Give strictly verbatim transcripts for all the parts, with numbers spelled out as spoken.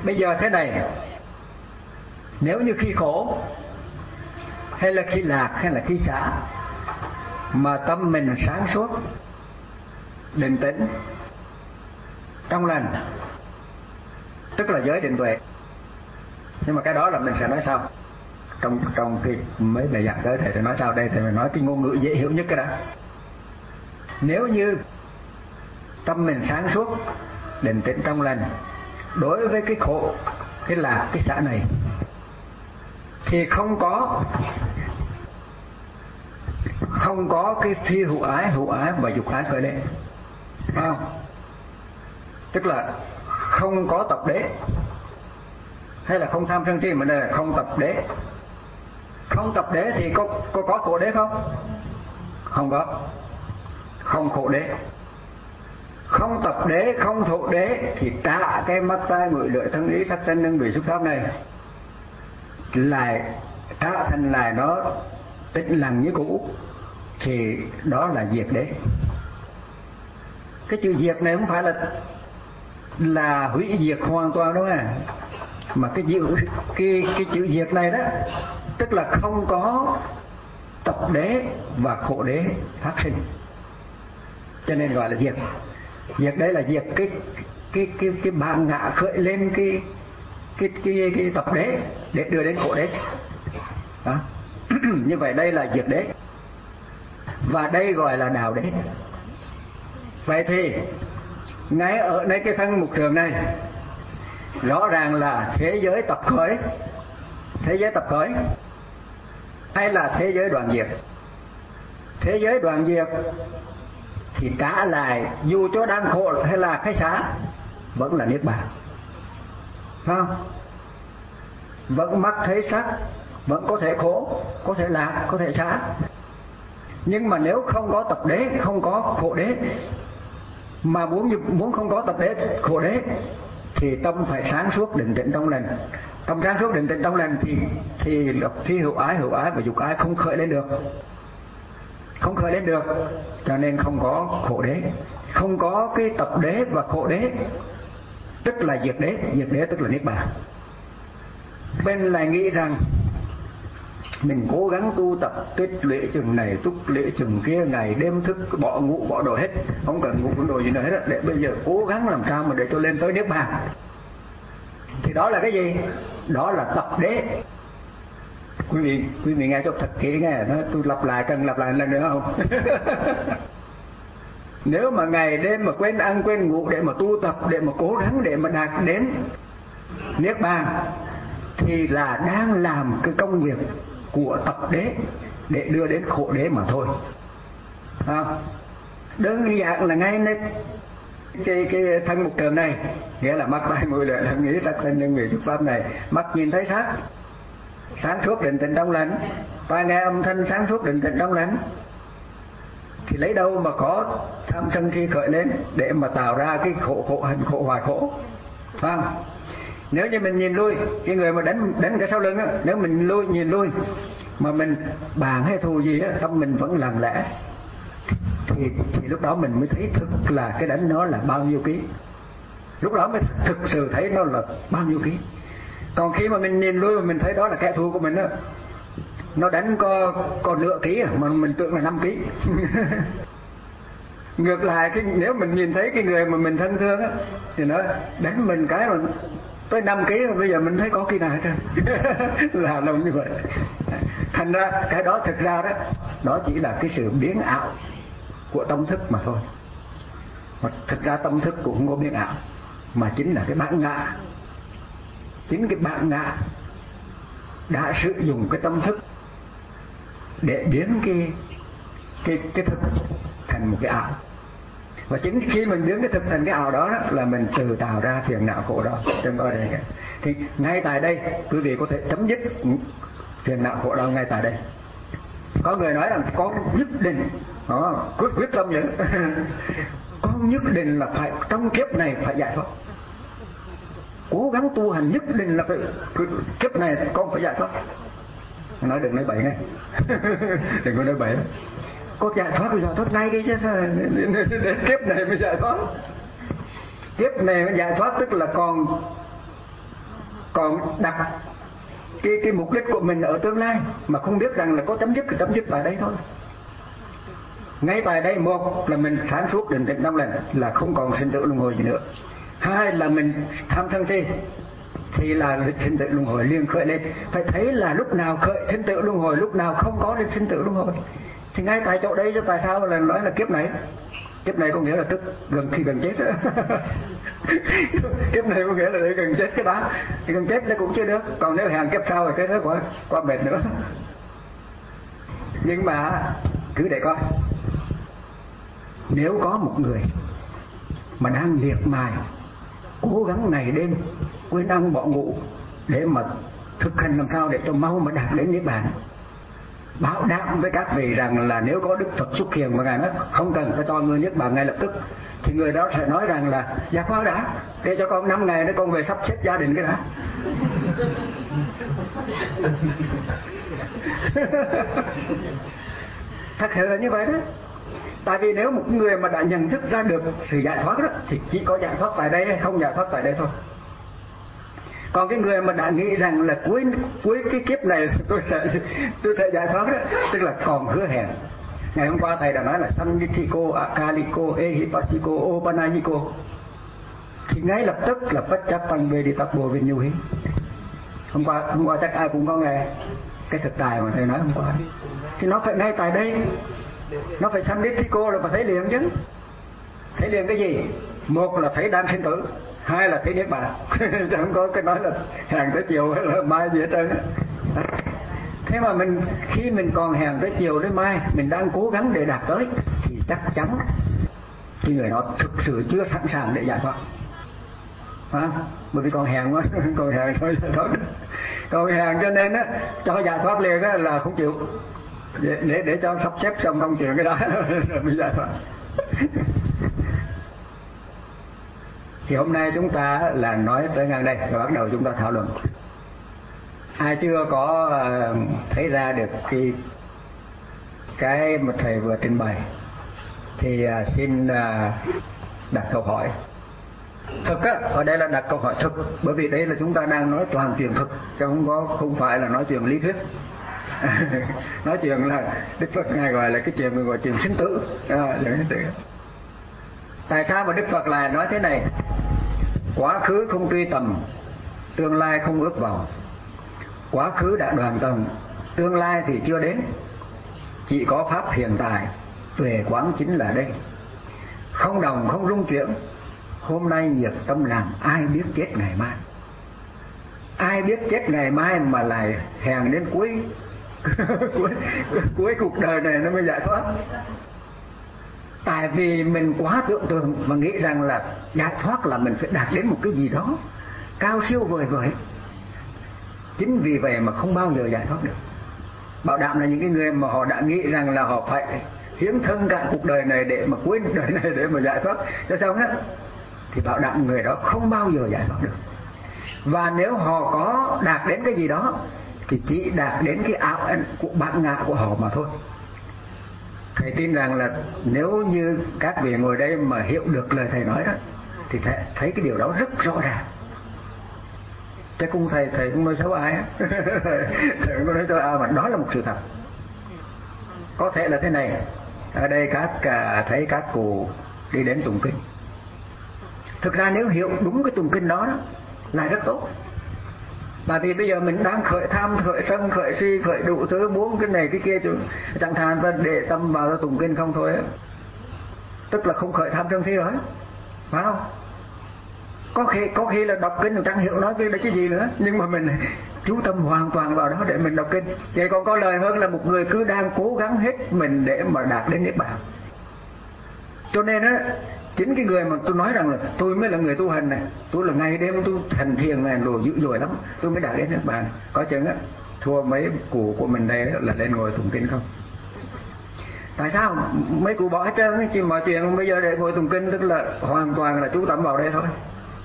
Bây giờ thế này, nếu như khi khổ hay là khi lạc hay là khi xả mà tâm mình sáng suốt, định tĩnh, trong lành, tức là giới định tuệ. Nhưng mà cái đó là mình sẽ nói sau. Trong trong cái mấy bài giảng tới thầy sẽ nói sau. Đây thầy nói cái ngôn ngữ dễ hiểu nhất cái đó. Nếu như tâm mình sáng suốt, định tĩnh, trong lành, đối với cái khổ, cái lạc, cái xả này thì không có không có cái phi hữu ái, hữu ái và dục ái khởi lên, phải không? Tức là không có tập đế, hay là không tham sân si, mà đây là không tập đế. Không tập đế thì có có có khổ đế không? Không có. Không khổ đế. Không tập đế, không thụ đế thì trả cái mắt tai mũi lưỡi thân ý sắc thân năng vị xúc pháp này lại trả thành lại nó tĩnh lặng như cũ, thì đó là diệt đế. Cái chữ diệt này không phải là là hủy diệt hoàn toàn đâu à, mà cái chữ cái cái chữ diệt này đó tức là không có tập đế và khổ đế phát sinh, cho nên gọi là diệt. Diệt đấy là diệt cái cái cái cái bản ngã khởi lên cái cái cái cái tập đế để đưa đến khổ đế đó. Như vậy đây là diệt đế, và đây gọi là đạo đế. Vậy thì ngay ở đây cái thân mục trường này rõ ràng là thế giới tập khởi, thế giới tập khởi hay là thế giới đoạn diệt. Thế giới đoạn diệt thì trả lại dù cho đang khổ hay là khai xá vẫn là niết bàn, phải không? Vẫn mắt thấy sắc, vẫn có thể khổ, có thể lạc, có thể xá. Nhưng mà nếu không có tập đế, không có khổ đế, mà muốn muốn không có tập đế, khổ đế thì tâm phải sáng suốt, định tĩnh, trong lành. Tâm sáng suốt, định tĩnh, trong lành thì thì phi hữu ái, hữu ái và dục ái không khởi lên được, không khởi lên được, cho nên không có khổ đế. Không có cái tập đế và khổ đế tức là diệt đế. Diệt đế tức là niết bàn. Bên lại nghĩ rằng mình cố gắng tu tập tích lũy chừng này, tích lũy chừng kia, ngày đêm thức, bỏ ngủ bỏ đồ hết, không cần ngủ không đồ gì nữa hết, để bây giờ cố gắng làm sao mà để cho lên tới niết bàn. Thì đó là cái gì? Đó là tập đế. Quý vị quý vị nghe cho thật kỹ nghe, nó tôi lặp lại, cần lặp lại lần nữa không? Nếu mà ngày đêm mà quên ăn quên ngủ để mà tu tập, để mà cố gắng để mà đạt đến niết bàn thì là đang làm cái công việc của tập đế để đưa đến khổ đế mà thôi. À, đơn giản là ngay nơi cái cái thân mục trường này, nghĩa là mắt tai mũi lưỡi thân ý sắc thân nhân vị xúc pháp này. Mắt nhìn thấy sắc, sáng suốt định tĩnh trong lành. Tai nghe âm thanh, sáng suốt định tĩnh trong lành. Thì lấy đâu mà có tham sân si khởi lên để mà tạo ra cái khổ khổ hành khổ hoài khổ, phải không? Nếu như mình nhìn lui, cái người mà đánh đánh cái sau lưng á, nếu mình lui nhìn lui mà mình bàn hay thù gì á, tâm mình vẫn lặng lẽ, thì thì lúc đó mình mới thấy thực là cái đánh nó là bao nhiêu ký. Lúc đó mới thực sự thấy nó là bao nhiêu ký. Còn khi mà mình nhìn lui mà mình thấy đó là kẻ thù của mình á, nó đánh có còn nửa ký à, mà mình tưởng là năm ký. Ngược lại cái nếu mình nhìn thấy cái người mà mình thân thương á thì nó đánh mình cái rồi tới năm ký, mà bây giờ mình thấy có kỳ nào hết trơn. Là lòng như vậy. Thành ra cái đó thực ra đó, đó chỉ là cái sự biến ảo của tâm thức mà thôi. Mà thực ra tâm thức cũng không có biến ảo, mà chính là cái bản ngã. Chính cái bản ngã đã sử dụng cái tâm thức để biến cái cái cái thực thành một cái ảo. Và chính khi mình biến cái thực thành cái ảo đó, đó là mình tự tạo ra phiền não khổ đau trong ở đây. Thì ngay tại đây quý vị có thể chấm dứt phiền não khổ đau ngay tại đây. Có người nói rằng con nhất định đó, quyết quyết tâm vậy. Con nhất định là phải trong kiếp này phải giải thoát, cố gắng tu hành nhất định là phải kiếp này con phải giải thoát. Nói đừng nói bậy nghe. Đừng có nói bậy. Có giải thoát thì giải thoát ngay đi chứ sao đến kiếp này mới giải thoát. Kiếp này mới giải thoát tức là còn còn đặt cái cái mục đích của mình ở tương lai mà không biết rằng là có chấm dứt thì chấm dứt tại đây thôi. Ngay tại đây, một là mình sáng suốt định tĩnh trong lành là không còn sinh tử luân hồi gì nữa. Hai là mình tham sân si thì là sinh tử luân hồi liền khởi lên. Phải thấy là lúc nào khởi sinh tử luân hồi, lúc nào không có đến sinh tử luân hồi. Thì ngay tại chỗ đây, cho tại sao là nói là kiếp này? Kiếp này có nghĩa là tức gần khi gần chết đó. Kiếp này có nghĩa là để gần chết cái đó, thì gần chết nó cũng chưa được. Còn nếu hàng kiếp sau thì cái đó quá quá mệt nữa. Nhưng mà cứ để coi, nếu có một người mà đang miệt mài cố gắng ngày đêm quên ăn bỏ ngủ để mà thực hành làm sao để cho mau mà đạt đến niết bàn, bảo đảm với các vị rằng là nếu có Đức Phật xuất hiện mà ngài nói không cần ta cho người niết bàn ngay lập tức, thì người đó sẽ nói rằng là dạ khoan đã, để cho con năm ngày nữa con về sắp xếp gia đình cái đã. Thật sự là như vậy đó. Tại vì nếu một người mà đã nhận thức ra được sự giải thoát đó thì chỉ có giải thoát tại đây hay không giải thoát tại đây thôi. Còn cái người mà đã nghĩ rằng là cuối cuối cái kiếp này tôi sẽ tôi sẽ giải thoát đó, tức là còn hứa hẹn. Ngày hôm qua thầy đã nói là Samvitiko, Akaliko, Ehipasiko, Opanayiko, thì ngay lập tức là bất chấp tăng về đi tập bộ về nhu hí. Hôm qua hôm qua chắc ai cũng có nghe cái thực tài mà thầy nói hôm qua. Thì nó phải ngay tại đây, nó phải Samvitiko là phải thấy liền chứ. Thấy liền cái gì? Một là thấy đang sinh tử, hai là thấy niết bàn. Chẳng có cái nói là hàng tới chiều hay là mai gì hết trơn. Thế mà mình khi mình còn hàng tới chiều đến mai, mình đang cố gắng để đạt tới thì chắc chắn cái người đó thực sự chưa sẵn sàng để giải thoát. À, bởi vì còn hàng quá, còn hàng thôi giải thoát. Còn hàng cho nên á, cho giải thoát liền á là không chịu. Để, để để cho sắp xếp xong công chuyện cái đó rồi mới giải thoát. Thì hôm nay chúng ta là nói tới ngang đây rồi bắt đầu chúng ta thảo luận. Ai chưa có thấy ra được cái cái mà thầy vừa trình bày thì xin đặt câu hỏi. Thực á, ở đây là đặt câu hỏi thực, bởi vì đây là chúng ta đang nói toàn chuyện thực, chứ không có không phải là nói chuyện lý thuyết. Nói chuyện là Đức Phật ngài gọi là cái chuyện gọi chuyện sinh tử. À, tại sao mà Đức Phật lại nói thế này? Quá khứ không truy tầm, tương lai không ước vọng. Quá khứ đã đoạn tận, tương lai thì chưa đến. Chỉ có pháp hiện tại, tuệ quán chính là đây. Không đồng không rung chuyển, hôm nay nhiệt tâm làm, ai biết chết ngày mai. Ai biết chết ngày mai mà lại hèn đến cuối cuối, cuối cuộc đời này nó mới giải thoát. Tại vì mình quá tưởng tượng và nghĩ rằng là giải thoát là mình phải đạt đến một cái gì đó cao siêu vời vợi. Chính vì vậy mà không bao giờ giải thoát được. Bảo đảm là những cái người mà họ đã nghĩ rằng là họ phải hiến thân cả cuộc đời này để mà cuối đời này để mà giải thoát cho xong đó, thì bảo đảm người đó không bao giờ giải thoát được. Và nếu họ có đạt đến cái gì đó thì chỉ đạt đến cái ảo ảnh của bản ngã của họ mà thôi. Thầy tin rằng là nếu như các vị ngồi đây mà hiểu được lời thầy nói đó thì thầy thấy cái điều đó rất rõ ràng. Chứ cũng thầy thầy cũng nói xấu ai á. Thầy cũng nói xấu ai, mà đó là một sự thật. Có thể là thế này, ở đây các thấy các cụ đi đến tụng kinh. Thực ra nếu hiểu đúng cái tụng kinh đó, đó là rất tốt. Tại vì bây giờ mình đang khởi tham, khởi sân, khởi si, khởi đủ thứ muốn cái này cái kia chứ. Chẳng thà ta để tâm vào ta tụng kinh không thôi á. Tức là không khởi tham sân si rồi, phải không? Có khi có khi là đọc kinh chẳng hiểu nói cái đấy cái gì nữa, nhưng mà mình chú tâm hoàn toàn vào đó để mình đọc kinh. Vậy còn có lời hơn là một người cứ đang cố gắng hết mình để mà đạt đến niết bàn. Cho nên á, chính cái người mà tôi nói rằng là tôi mới là người tu hành này, tôi là ngày đêm tôi thành thiền này đồ dữ dội lắm, tôi mới đạt đến niết bàn. Có chừng á thua mấy cụ của mình đây là lên ngồi tụng kinh không. Tại sao? Mấy cụ bỏ hết trơn ấy, chứ mọi chuyện bây giờ để ngồi tụng kinh tức là hoàn toàn là chú tâm vào đây thôi.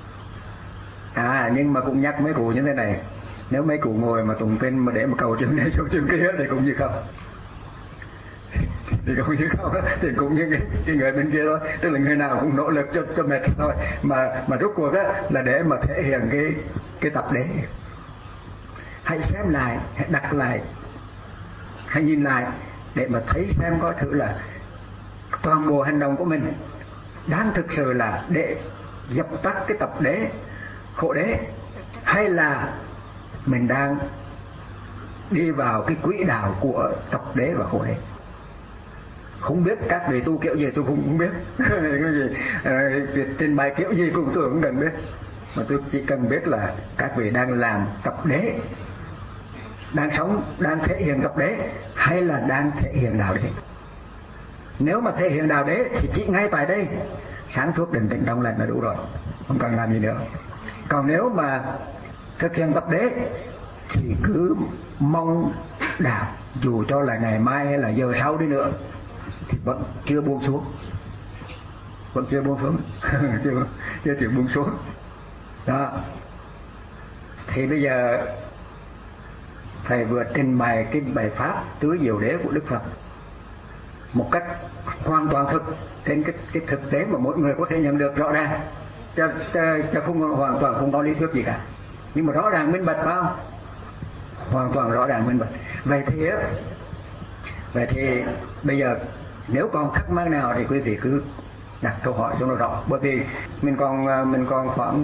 À nhưng mà cũng nhắc mấy cụ như thế này, nếu mấy cụ ngồi mà tụng kinh mà để mà cầu chuyện này cầu chuyện kia thì cũng như không. thì cũng như không, thì cũng như cái, cái người bên kia thôi, tức là người nào cũng nỗ lực cho cho mệt thôi, mà mà rốt cuộc á là để mà thể hiện cái cái tập đế. Hãy xem lại, hãy đặt lại, hãy nhìn lại để mà thấy xem có thử là toàn bộ hành động của mình đang thực sự là để dập tắt cái tập đế, khổ đế, hay là mình đang đi vào cái quỹ đạo của tập đế và khổ đế. Không biết các vị tu kiểu gì tôi cũng không biết cái gì việc trình bày kiểu gì cũng tôi cũng cần biết, mà tôi chỉ cần biết là các vị đang làm tập đế, đang sống, đang thể hiện tập đế, hay là đang thể hiện đạo đế. Nếu mà thể hiện đạo đế thì chỉ ngay tại đây sáng suốt định tĩnh trong lành là đủ rồi, không cần làm gì nữa. Còn nếu mà thực hiện tập đế thì cứ mong đạt, dù cho là ngày mai hay là giờ sau đi nữa thì vẫn chưa buông xuống, vẫn chưa buông xuống chưa chưa chịu buông xuống đó. Thì bây giờ thầy vừa trình bày cái bài pháp tứ diệu đế của Đức Phật một cách hoàn toàn thực, trên cái, cái thực tế mà mỗi người có thể nhận được rõ ràng, cho, cho, cho không hoàn toàn không có lý thuyết gì cả, nhưng mà rõ ràng minh bạch, phải không? Hoàn toàn rõ ràng minh bạch. Vậy thì á, vậy thì bây giờ nếu còn thắc mắc nào thì quý vị cứ đặt câu hỏi cho nó rõ, bởi vì mình còn mình còn khoảng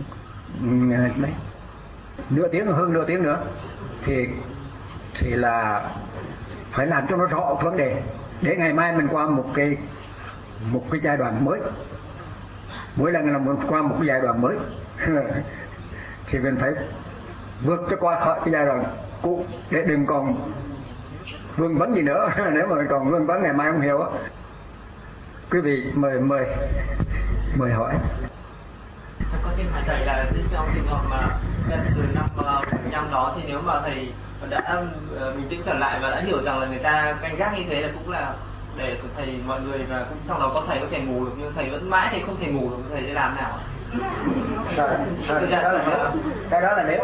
uh, mấy nửa tiếng, hơn nửa tiếng nữa thì thì là phải làm cho nó rõ vấn đề, để ngày mai mình qua một cái một cái giai đoạn mới. Mỗi lần là muốn qua một cái giai đoạn mới thì mình phải vượt cho qua khỏi cái giai đoạn cũ, để đừng còn vương vấn gì nữa nếu mà còn vương vấn ngày mai không hiểu á. Quý vị mời mời mời hỏi. Con xin hỏi thầy là trong trường hợp mà từ năm bảy năm đó thì nếu mà thầy đã bình tĩnh trở lại và đã hiểu rằng là người ta canh gác như thế là cũng là để thầy mọi người, và cũng trong đó có thầy có thể ngủ được, nhưng thầy vẫn mãi thầy không thể ngủ được, thầy sẽ làm nào? Rồi, rồi, cái đó là nếu, cái đó là nếu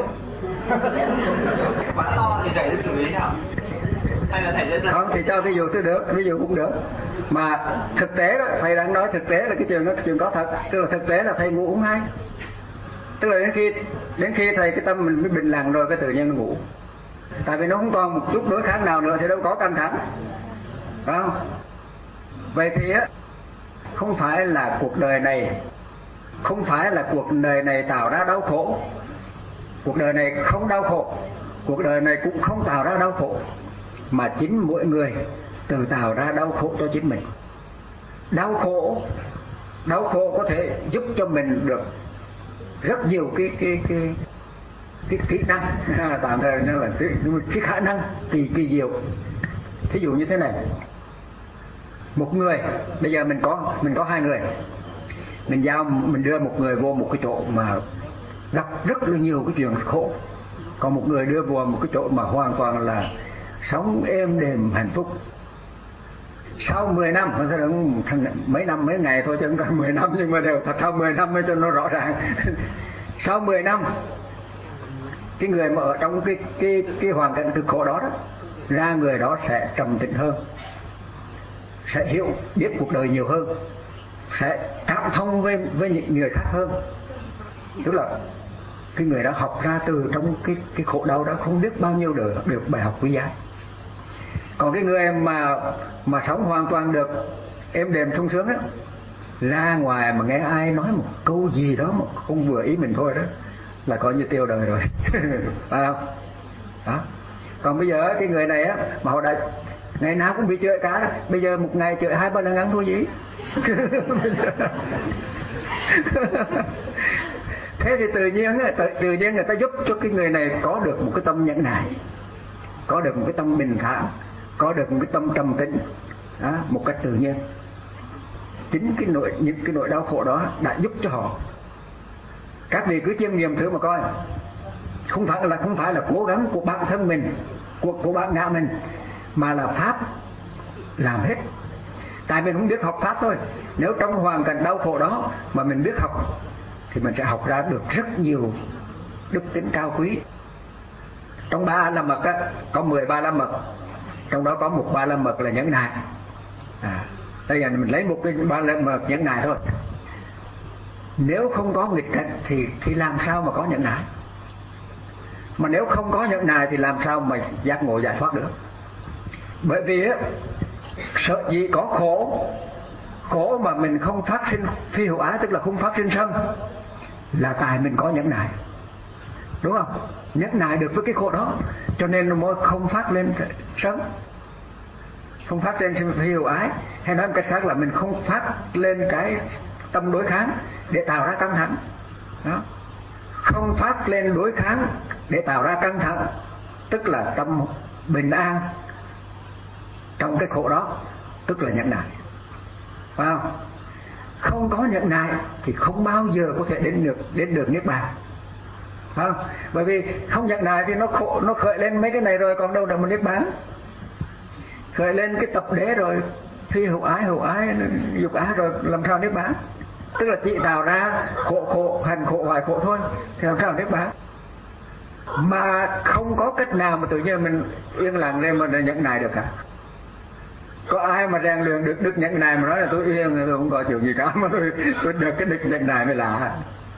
quá lo thì thầy sẽ xử lý nào? Hay là thầy sẽ không thì cho ví dụ tôi được, ví dụ cũng được, mà thực tế đó thầy đang nói thực tế là cái trường đó cái trường có thật, tức là thực tế là thầy ngủ cũng hay, tức là đến khi đến khi thầy cái tâm mình mới bình lặng rồi cái tự nhiên nó ngủ, tại vì nó không còn một chút đối kháng nào nữa thì đâu có căng thẳng, phải không? Vậy thì á, không phải là cuộc đời này không phải là cuộc đời này tạo ra đau khổ, cuộc đời này không đau khổ, cuộc đời này cũng không tạo ra đau khổ, mà chính mỗi người tự tạo ra đau khổ cho chính mình. Đau khổ đau khổ có thể giúp cho mình được rất nhiều cái cái cái cái kỹ năng, tạm thời nó là cái, cái khả năng kỳ kỳ diệu. Thí dụ như thế này, một người bây giờ mình có mình có hai người, mình giao mình đưa một người vô một cái chỗ mà gặp rất là nhiều cái chuyện khổ, còn một người đưa vào một cái chỗ mà hoàn toàn là sống êm đềm hạnh phúc. Sau mười năm, mấy năm mấy ngày thôi chứ không cần mười năm, nhưng mà đều thật sau mười năm mới cho nó rõ ràng. Sau mười năm, cái người mà ở trong cái cái cái hoàn cảnh cực khổ đó, đó ra người đó sẽ trầm tĩnh hơn, sẽ hiểu biết cuộc đời nhiều hơn, sẽ cảm thông với với những người khác hơn. Tức là cái người đó học ra từ trong cái cái khổ đau đó không biết bao nhiêu được được bài học quý giá. Còn cái người mà mà sống hoàn toàn được êm đềm sung sướng đó, ra ngoài mà nghe ai nói một câu gì đó mà không vừa ý mình thôi đó là coi như tiêu đời rồi phải không? Đó. Còn bây giờ cái người này á mà họ đã ngày nào cũng bị chửi cả đó, bây giờ một ngày chửi hai ba lần ăn thua gì thế thì tự nhiên tự, tự nhiên người ta giúp cho cái người này có được một cái tâm nhẫn nại, có được một cái tâm bình thản, có được một cái tâm trầm tĩnh đó, một cách tự nhiên. Chính cái nỗi những cái nỗi đau khổ đó đã giúp cho họ. Các vị cứ chiêm nghiệm thử mà coi, không phải là không phải là cố gắng của bản thân mình, của của bản ngã mình, mà là pháp làm hết. Tại mình không biết học pháp thôi. Nếu trong hoàn cảnh đau khổ đó mà mình biết học thì mình sẽ học ra được rất nhiều đức tính cao quý. Trong ba la mật á, có mười ba la mật, trong đó có một ba la mật là nhẫn nại. À, bây giờ mình lấy một cái ba lần mà nhẫn nại thôi. Nếu không có nghịch cảnh thì thì làm sao mà có nhẫn nại? Mà nếu không có nhẫn nại thì làm sao mà giác ngộ giải thoát được? Bởi vì á, sợ gì có khổ, khổ mà mình không phát sinh phi hữu ái, tức là không phát sinh sân, là tại mình có nhẫn nại, đúng không? Nhẫn nại được với cái khổ đó, cho nên nó mới không phát lên sân, không phát lên phi hữu ái. Hay nói một cách khác là mình không phát lên cái tâm đối kháng để tạo ra căng thẳng đó. Không phát lên đối kháng để tạo ra căng thẳng, tức là tâm bình an trong cái khổ đó, tức là nhẫn nại, phải không? Không có nhẫn nại thì không bao giờ có thể đến được đến được niết bàn, phải không? Bởi vì không nhẫn nại thì nó khổ, nó khởi lên mấy cái này rồi còn đâu là một niết bàn. Khởi lên cái tập đế rồi, phi hữu ái, hữu ái, dục ái rồi làm sao niết bàn? Tức là chỉ tạo ra khổ khổ, hành khổ, hoài khổ thôi, thì làm sao niết bàn? Mà không có cách nào mà tự nhiên mình yên lặng lên mà nhẫn nại được cả. Có ai mà rèn luyện được đức nhẫn nại mà nói là tôi yên, tôi không có chuyện gì cả, mà tôi tôi được cái đức nhẫn nại mới lạ.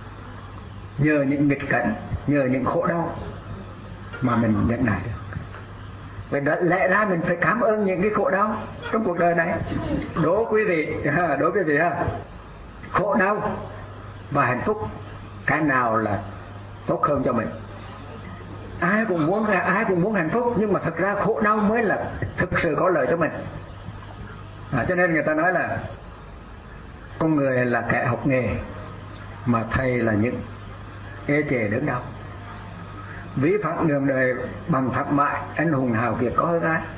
Nhờ những nghịch cảnh, nhờ những khổ đau mà mình nhẫn nại được. Vậy đó, lẽ ra mình phải cảm ơn những cái khổ đau trong cuộc đời này. Đố quý vị, đố quý vị ha, khổ đau và hạnh phúc, cái nào là tốt hơn cho mình? Ai cũng muốn, ai cũng muốn hạnh phúc, nhưng mà thật ra khổ đau mới là thực sự có lợi cho mình. À, cho nên người ta nói là con người là kẻ học nghề, mà thầy là những ê chề đớn đau. Ví phẳng đường đời bằng phẳng mại, anh hùng hào kiệt có hơn ai?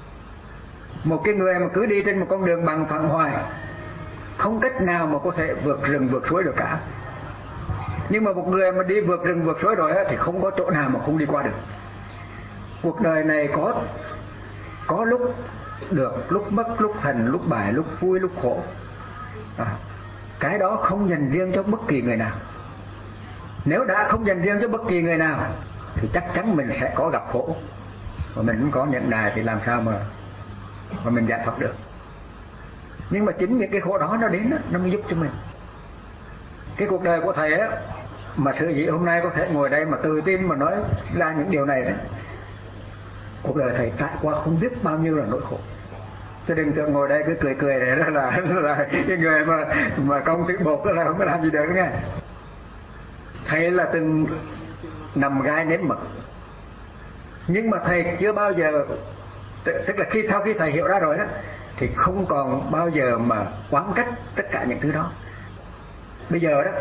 Một cái người mà cứ đi trên một con đường bằng phẳng hoài, không cách nào mà có thể vượt rừng vượt suối được cả. Nhưng mà một người mà đi vượt rừng vượt suối rồi thì không có chỗ nào mà không đi qua được. Cuộc đời này có có lúc được, lúc mất, lúc thành, lúc bại, lúc vui, lúc khổ. À, cái đó không dành riêng cho bất kỳ người nào. Nếu đã không dành riêng cho bất kỳ người nào thì chắc chắn mình sẽ có gặp khổ, và mình cũng có nhẫn nại thì làm sao mà mà mình giải thoát được. Nhưng mà chính những cái khổ đó nó đến đó, nó mới giúp cho mình. Cái cuộc đời của thầy á, mà sở dĩ hôm nay có thể ngồi đây mà tự tin mà nói ra những điều này đó, cuộc đời thầy trải qua không biết bao nhiêu là nỗi khổ. Cho đừng tưởng ngồi đây cứ cười cười này đó là, là cái người mà mà công ty bột đó là không có làm gì được nghe. Thầy là từng nằm gai nếm mật, nhưng mà thầy chưa bao giờ, tức là khi sau khi thầy hiểu ra rồi đó, thì không còn bao giờ mà oán trách tất cả những thứ đó. Bây giờ đó,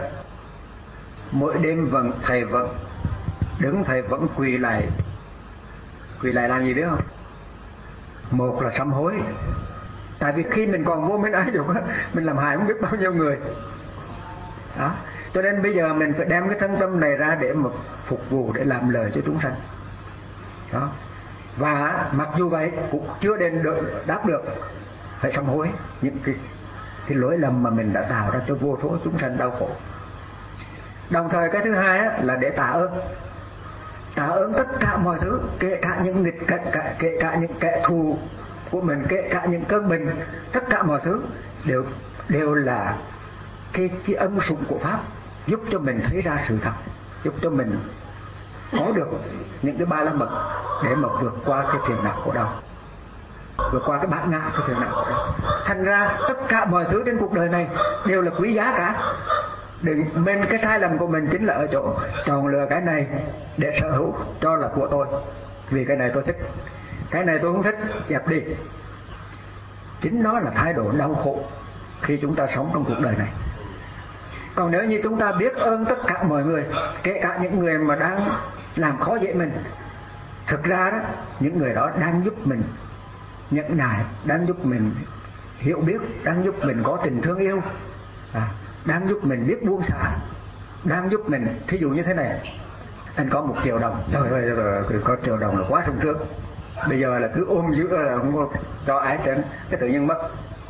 mỗi đêm vẫn thầy vẫn đứng, thầy vẫn quỳ lại. Quỳ lại làm gì biết không? Một là sám hối. Tại vì khi mình còn vô minh ái dục á, mình làm hại không biết bao nhiêu người đó. Cho nên bây giờ mình phải đem cái thân tâm này ra để mà phục vụ, để làm lời cho chúng sanh đó. Và mặc dù vậy cũng chưa đến được, đáp được, phải sám hối những cái, cái lỗi lầm mà mình đã tạo ra cho vô số chúng sanh đau khổ. Đồng thời cái thứ hai á, là để tạ ơn. Tạ ơn tất cả mọi thứ, kể cả những nghịch cảnh, kể cả những kẻ thù của mình, kể cả những cơn bệnh, tất cả mọi thứ đều đều là cái cái ân sủng của pháp, giúp cho mình thấy ra sự thật, giúp cho mình có được những cái ba la mật để mà vượt qua cái phiền não khổ đau, vượt qua cái bản ngã cái phiền não khổ đau. Thành ra tất cả mọi thứ trên cuộc đời này đều là quý giá cả. Đừng, mình cái sai lầm của mình chính là ở chỗ chọn lựa cái này để sở hữu, cho là của tôi, vì cái này tôi thích, cái này tôi không thích, dẹp đi. Chính nó là thái độ đau khổ khi chúng ta sống trong cuộc đời này. Còn nếu như chúng ta biết ơn tất cả mọi người, kể cả những người mà đang làm khó dễ mình, thực ra đó, những người đó đang giúp mình nhẫn nại, đang giúp mình hiểu biết, đang giúp mình có tình thương yêu, à, đang giúp mình biết buông xả, đang giúp mình. Thí dụ như thế này, anh có một triệu đồng, trời ơi, có triệu đồng là quá sung sướng, bây giờ là cứ ôm giữ là không có cho ai trên, cái tự nhiên mất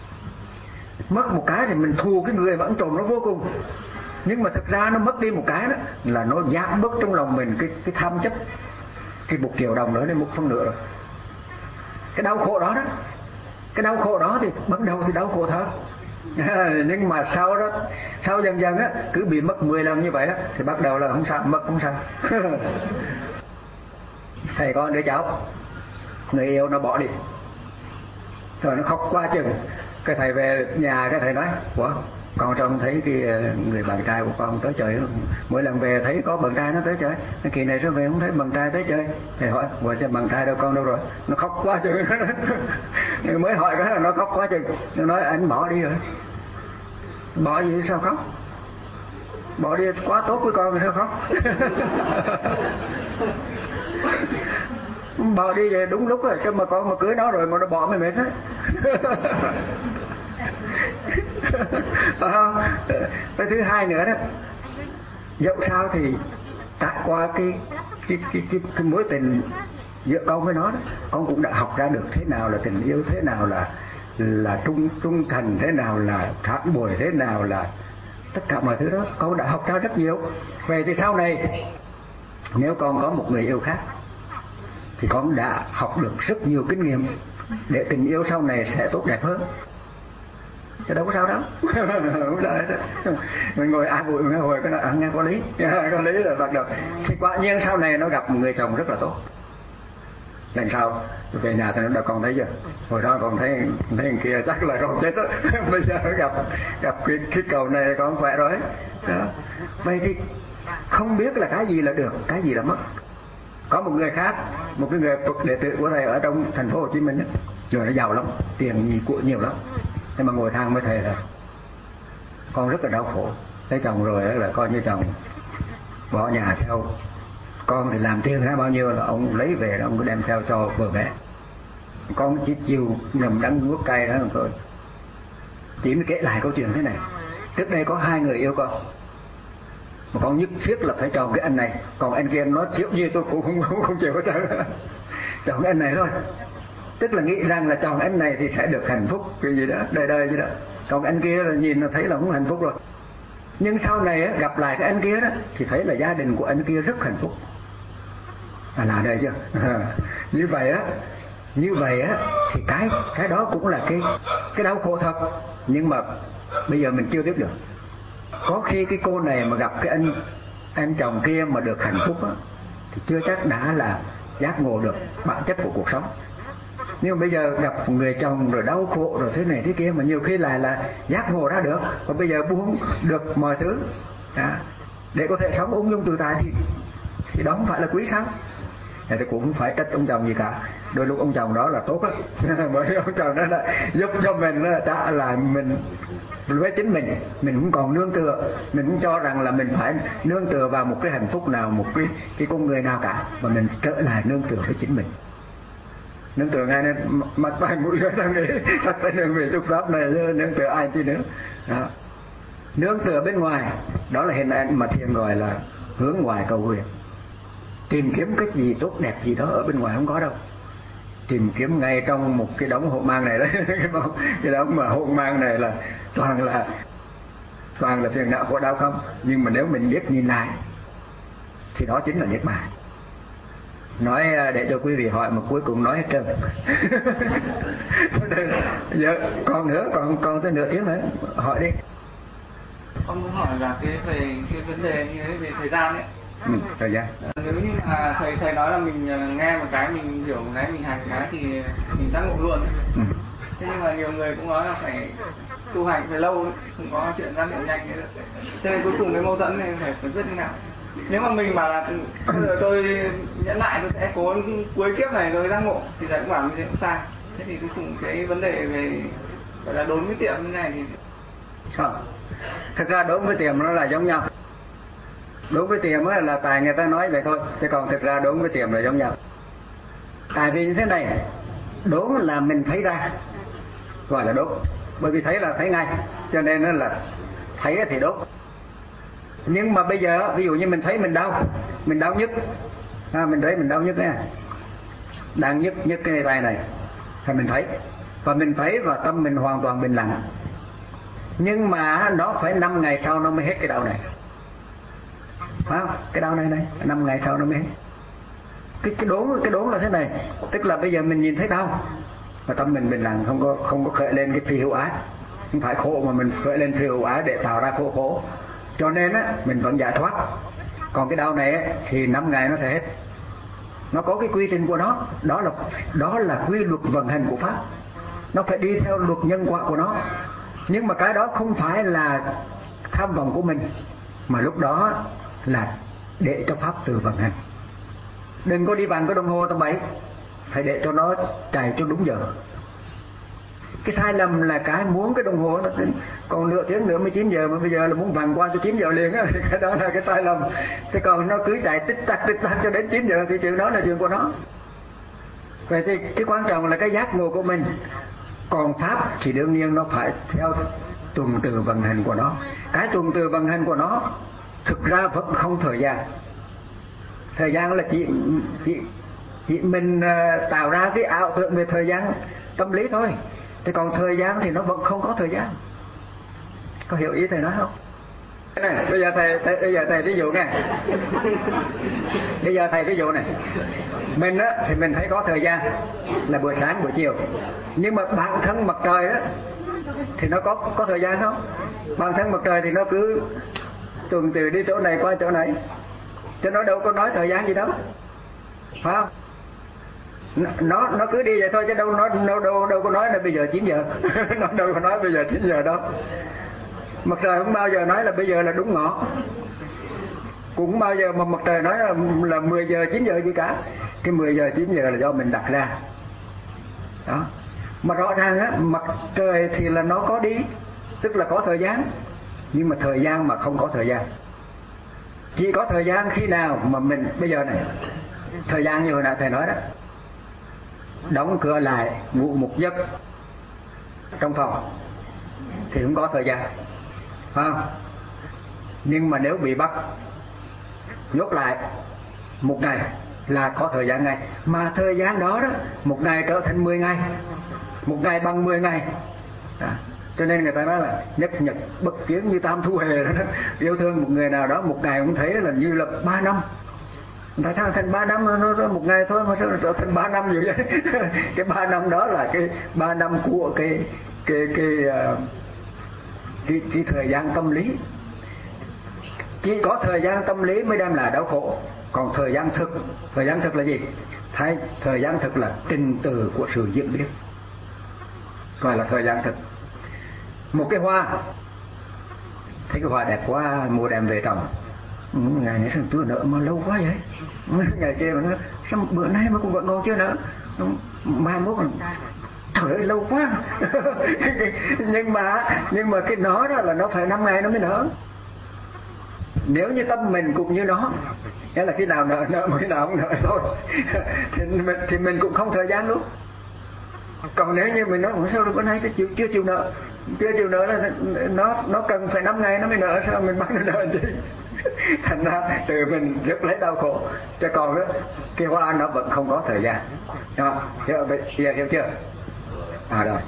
mất một cái thì mình thù cái người vẫn trộm nó vô cùng. Nhưng mà thực ra nó mất đi một cái đó là nó giảm bớt trong lòng mình cái cái tham chấp, cái một triệu đồng nữa lên một phân nửa rồi. Cái đau khổ đó đó Cái đau khổ đó thì bắt đầu thì đau khổ thật. Nhưng mà sau đó, sau dần dần á, cứ bị mất mười lần như vậy á, thì bắt đầu là không sao, mất không sao. Thầy có đứa cháu, người yêu nó bỏ đi, rồi nó khóc quá chừng. Cái thầy về nhà, cái thầy nói: ủa, con trông thấy cái người bạn trai của con tới chơi, mỗi lần về thấy có bạn trai nó tới chơi, kỳ này sao về không thấy bạn trai tới chơi. Thầy hỏi: ủa, bạn trai đâu, con đâu rồi? Nó khóc quá chừng. Mới hỏi cái là nó khóc quá chừng. Nó nói: anh bỏ đi rồi. Bỏ gì sao khóc? Bỏ đi quá tốt với con sao khóc? Bỏ đi vậy đúng lúc rồi, chứ mà con mà cưới nó rồi mà nó bỏ mày mệt hết. Cái thứ hai nữa đó, dẫu sao thì trải qua cái cái, cái cái cái mối tình giữa con với nó đó, con cũng đã học ra được thế nào là tình yêu, thế nào là là trung trung thành, thế nào là phản bội, thế nào là tất cả mọi thứ đó con đã học ra rất nhiều. Vậy thì sau này nếu con có một người yêu khác thì con đã học được rất nhiều kinh nghiệm để tình yêu sau này sẽ tốt đẹp hơn. Chứ đâu có sao đâu. Mình ngồi an ủi mình hồi cái nó nghe có lý, có lý là bắt đầu. Thì quả nhiên sau này nó gặp một người chồng rất là tốt. Lần sau về nhà thì nó đã con thấy chưa? Hồi đó con thấy thấy thằng kia chắc là con chết đó. Bây giờ gặp gặp cái, cái cầu này con khỏe rồi. Đó. Vậy thì không biết là cái gì là được, cái gì là mất. Có một người khác, một cái người đệ tử của thầy ở trong thành phố Hồ Chí Minh ấy, rồi nó giàu lắm, tiền gì của nhiều lắm. Nhưng mà ngồi than với thầy là con rất là đau khổ. Lấy chồng rồi là coi như chồng bỏ nhà theo con, thì làm tiền ra bao nhiêu là ông lấy về, ông cứ đem theo cho vợ bé. Con chỉ chịu ngầm đắng nuốt cay đó thôi. Chỉ mới kể lại câu chuyện thế này. Trước đây có hai người yêu con, mà con nhất thiết là phải chọn cái anh này, còn anh kia nói kiểu gì tôi cũng không không, không chịu hết trơn. Chọn cái anh này thôi, tức là nghĩ rằng là chọn anh này thì sẽ được hạnh phúc cái gì đó, đời đời gì đó. Còn anh kia là nhìn là thấy là không hạnh phúc rồi. Nhưng sau này á, gặp lại cái anh kia đó thì thấy là gia đình của anh kia rất hạnh phúc. À, là đây chưa? Như vậy á, như vậy á thì cái cái đó cũng là cái cái đau khổ thật. Nhưng mà bây giờ mình chưa biết được. Có khi cái cô này mà gặp cái anh anh chồng kia mà được hạnh phúc á, thì chưa chắc đã là giác ngộ được bản chất của cuộc sống. Nhưng mà bây giờ gặp người chồng rồi đau khổ rồi thế này thế kia, mà nhiều khi lại là giác ngộ ra được, và bây giờ buông được mọi thứ à, để có thể sống ung dung tự tại, thì thì đó không phải là quý sao? Thì cũng không phải trách ông chồng gì cả. Đôi lúc ông chồng đó là tốt á, bởi vì ông chồng đó là giúp cho mình trả lại mình với chính mình. Mình cũng còn nương tựa, mình cũng cho rằng là mình phải nương tựa vào một cái hạnh phúc nào, một cái cái con người nào cả, mà mình trở lại nương tựa với chính mình. Nương tựa ngay nên mặt tay mũi lưỡi đang nghĩ chắc phải nương về chục pháp này, nương tựa ai chi nữa đó. Nương tựa bên ngoài đó là hình ảnh mà thiền gọi là hướng ngoài cầu huyền. Tìm kiếm cái gì tốt đẹp gì đó ở bên ngoài không có đâu. Tìm kiếm ngay trong một cái đống hồn mang này đấy. Cái đống mà hồn mang này là toàn là toàn là phiền não khổ đau không. Nhưng mà nếu mình biết nhìn lại thì đó chính là niết bàn. Nói để cho quý vị hỏi mà cuối cùng nói hết trơn. Giờ còn nữa, còn còn tới nửa tiếng nữa, hỏi đi. Con muốn hỏi là cái về cái vấn đề như thế về thời gian ấy. Ừ, thời gian. Nếu như mà thầy thầy nói là mình nghe một cái, mình hiểu một cái, mình hành một cái thì mình giác ngộ luôn. Ừ. Thế nhưng mà nhiều người cũng nói là phải tu hành phải lâu, không có chuyện giác ngộ nhanh nữa. Thế nên cuối cùng cái mâu thuẫn này phải phải rất như nào? Nếu mà mình mà là bây giờ tôi nhẫn lại, tôi sẽ cố cuối kiếp này tôi giác ngộ, thì thầy cũng bảo như thế cũng sai. Thế thì cuối cùng cái vấn đề về gọi là đối với tiệm như này thì không. Thực ra đối với tiệm nó là giống nhau. Đối với tiệm là tài người ta nói vậy thôi, chứ còn thực ra đối với tiệm là giống nhau. Tại vì như thế này, đốn là mình thấy ra, gọi là đốn. Bởi vì thấy là thấy ngay, cho nên là thấy thì đốn. Nhưng mà bây giờ ví dụ như mình thấy mình đau, mình đau nhức, à, mình thấy mình đau nhức nha, đang nhức nhức cái tay này, thì mình thấy, và mình thấy và tâm mình hoàn toàn bình lặng. Nhưng mà nó phải năm ngày sau nó mới hết cái đau này. Phải không? Cái đau này này năm ngày sau nó mới hết. Cái cái đốn cái đốn là thế này, tức là bây giờ mình nhìn thấy đau, mà tâm mình bình lặng, không có không có khởi lên cái phi hữu ái, không phải khổ mà mình khởi lên phi hữu ái để tạo ra khổ khổ, cho nên á mình vẫn giải thoát. Còn cái đau này á, thì năm ngày nó sẽ hết. Nó có cái quy trình của nó, đó là đó là quy luật vận hành của pháp, nó phải đi theo luật nhân quả của nó. Nhưng mà cái đó không phải là tham vọng của mình, mà lúc đó là để cho pháp tự vận hành. Đừng có đi bằng cái đồng hồ tầm bảy, phải để cho nó chạy cho đúng giờ. Cái sai lầm là cái muốn cái đồng hồ nó còn nửa tiếng nữa mới chín giờ, mà bây giờ là muốn vàng qua cho chín giờ liền á, thì cái đó là cái sai lầm. Chứ còn nó cứ chạy tích tắc tích tắc cho đến chín giờ thì chuyện đó là chuyện của nó. Vậy thì cái quan trọng là cái giác ngộ của mình. Còn pháp thì đương nhiên nó phải theo tuần tự vận hành của nó. Cái tuần tự vận hành của nó thực ra vẫn không thời gian. Thời gian là chỉ chỉ chỉ mình uh, tạo ra cái ảo tưởng về thời gian tâm lý thôi. Thế còn thời gian thì nó vẫn không có thời gian. Có hiểu ý thầy nói không? Này, bây giờ thầy, thầy bây giờ thầy ví dụ nghe. Bây giờ thầy ví dụ này. Mình á thì mình thấy có thời gian là buổi sáng buổi chiều. Nhưng mà bản thân mặt trời á thì nó có có thời gian không? Bản thân mặt trời thì nó cứ tuần từ đi chỗ này qua chỗ này, chứ nó đâu có nói thời gian gì đâu, phải không? Nó nó cứ đi vậy thôi, chứ đâu nó đâu đâu đâu có nói là bây giờ chín giờ. Nó đâu có nói bây giờ chín giờ đâu. Mặt trời không bao giờ nói là bây giờ là đúng ngọ, cũng không bao giờ mà mặt trời nói là, là mười giờ chín giờ gì cả. Cái mười giờ chín giờ là do mình đặt ra đó. Mà rõ ràng á, mặt trời thì là nó có đi, tức là có thời gian, nhưng mà thời gian mà không có thời gian. Chỉ có thời gian khi nào mà mình bây giờ này, thời gian như hồi nãy thầy nói đó, đóng cửa lại ngủ một giấc trong phòng thì không có thời gian, phải không? Nhưng mà nếu bị bắt nhốt lại một ngày là có thời gian ngay. Mà thời gian đó đó, một ngày trở thành mười ngày, một ngày bằng mười ngày à. Cho nên người ta nói là nhất nhật bất kiến như tam thu hề đó. Yêu thương một người nào đó một ngày cũng thấy là như là ba năm. Tại sao thành ba năm, nó, nó một ngày thôi mà sao trở thành ba năm như vậy? Cái ba năm đó là cái ba năm của cái cái cái cái, cái, cái thời gian tâm lý. Chỉ có thời gian tâm lý mới đem lại đau khổ. Còn thời gian thực, thời gian thực là gì? Thay, thời gian thực là trình tự của sự diễn biến, gọi là thời gian thực. Một cái hoa, thấy cái hoa đẹp quá mua đem về trồng, ngày này sao tôi nợ mà lâu quá vậy? Ngày kia mà nói sao bữa nay mà cũng vẫn ngon chưa nợ, mai mốt là trời ơi lâu quá. nhưng mà nhưng mà cái nó đó là nó phải năm ngày nó mới nở. Nếu như tâm mình cũng như nó, nghĩa là khi nào nợ nợ mà khi nào không nợ thôi, thì mình thì mình cũng không thời gian luôn. Còn nếu như mình nói sao bữa nay sẽ chịu chưa chịu nợ, chưa chịu nợ là nó nó cần phải năm ngày nó mới nợ, sao mình bắt nó nợ chứ? Thành ra từ mình rất lấy đau khổ. Cho còn đó, cái hoa nó vẫn không có thời gian. Đó, hiểu, hiểu, hiểu chưa? À rồi.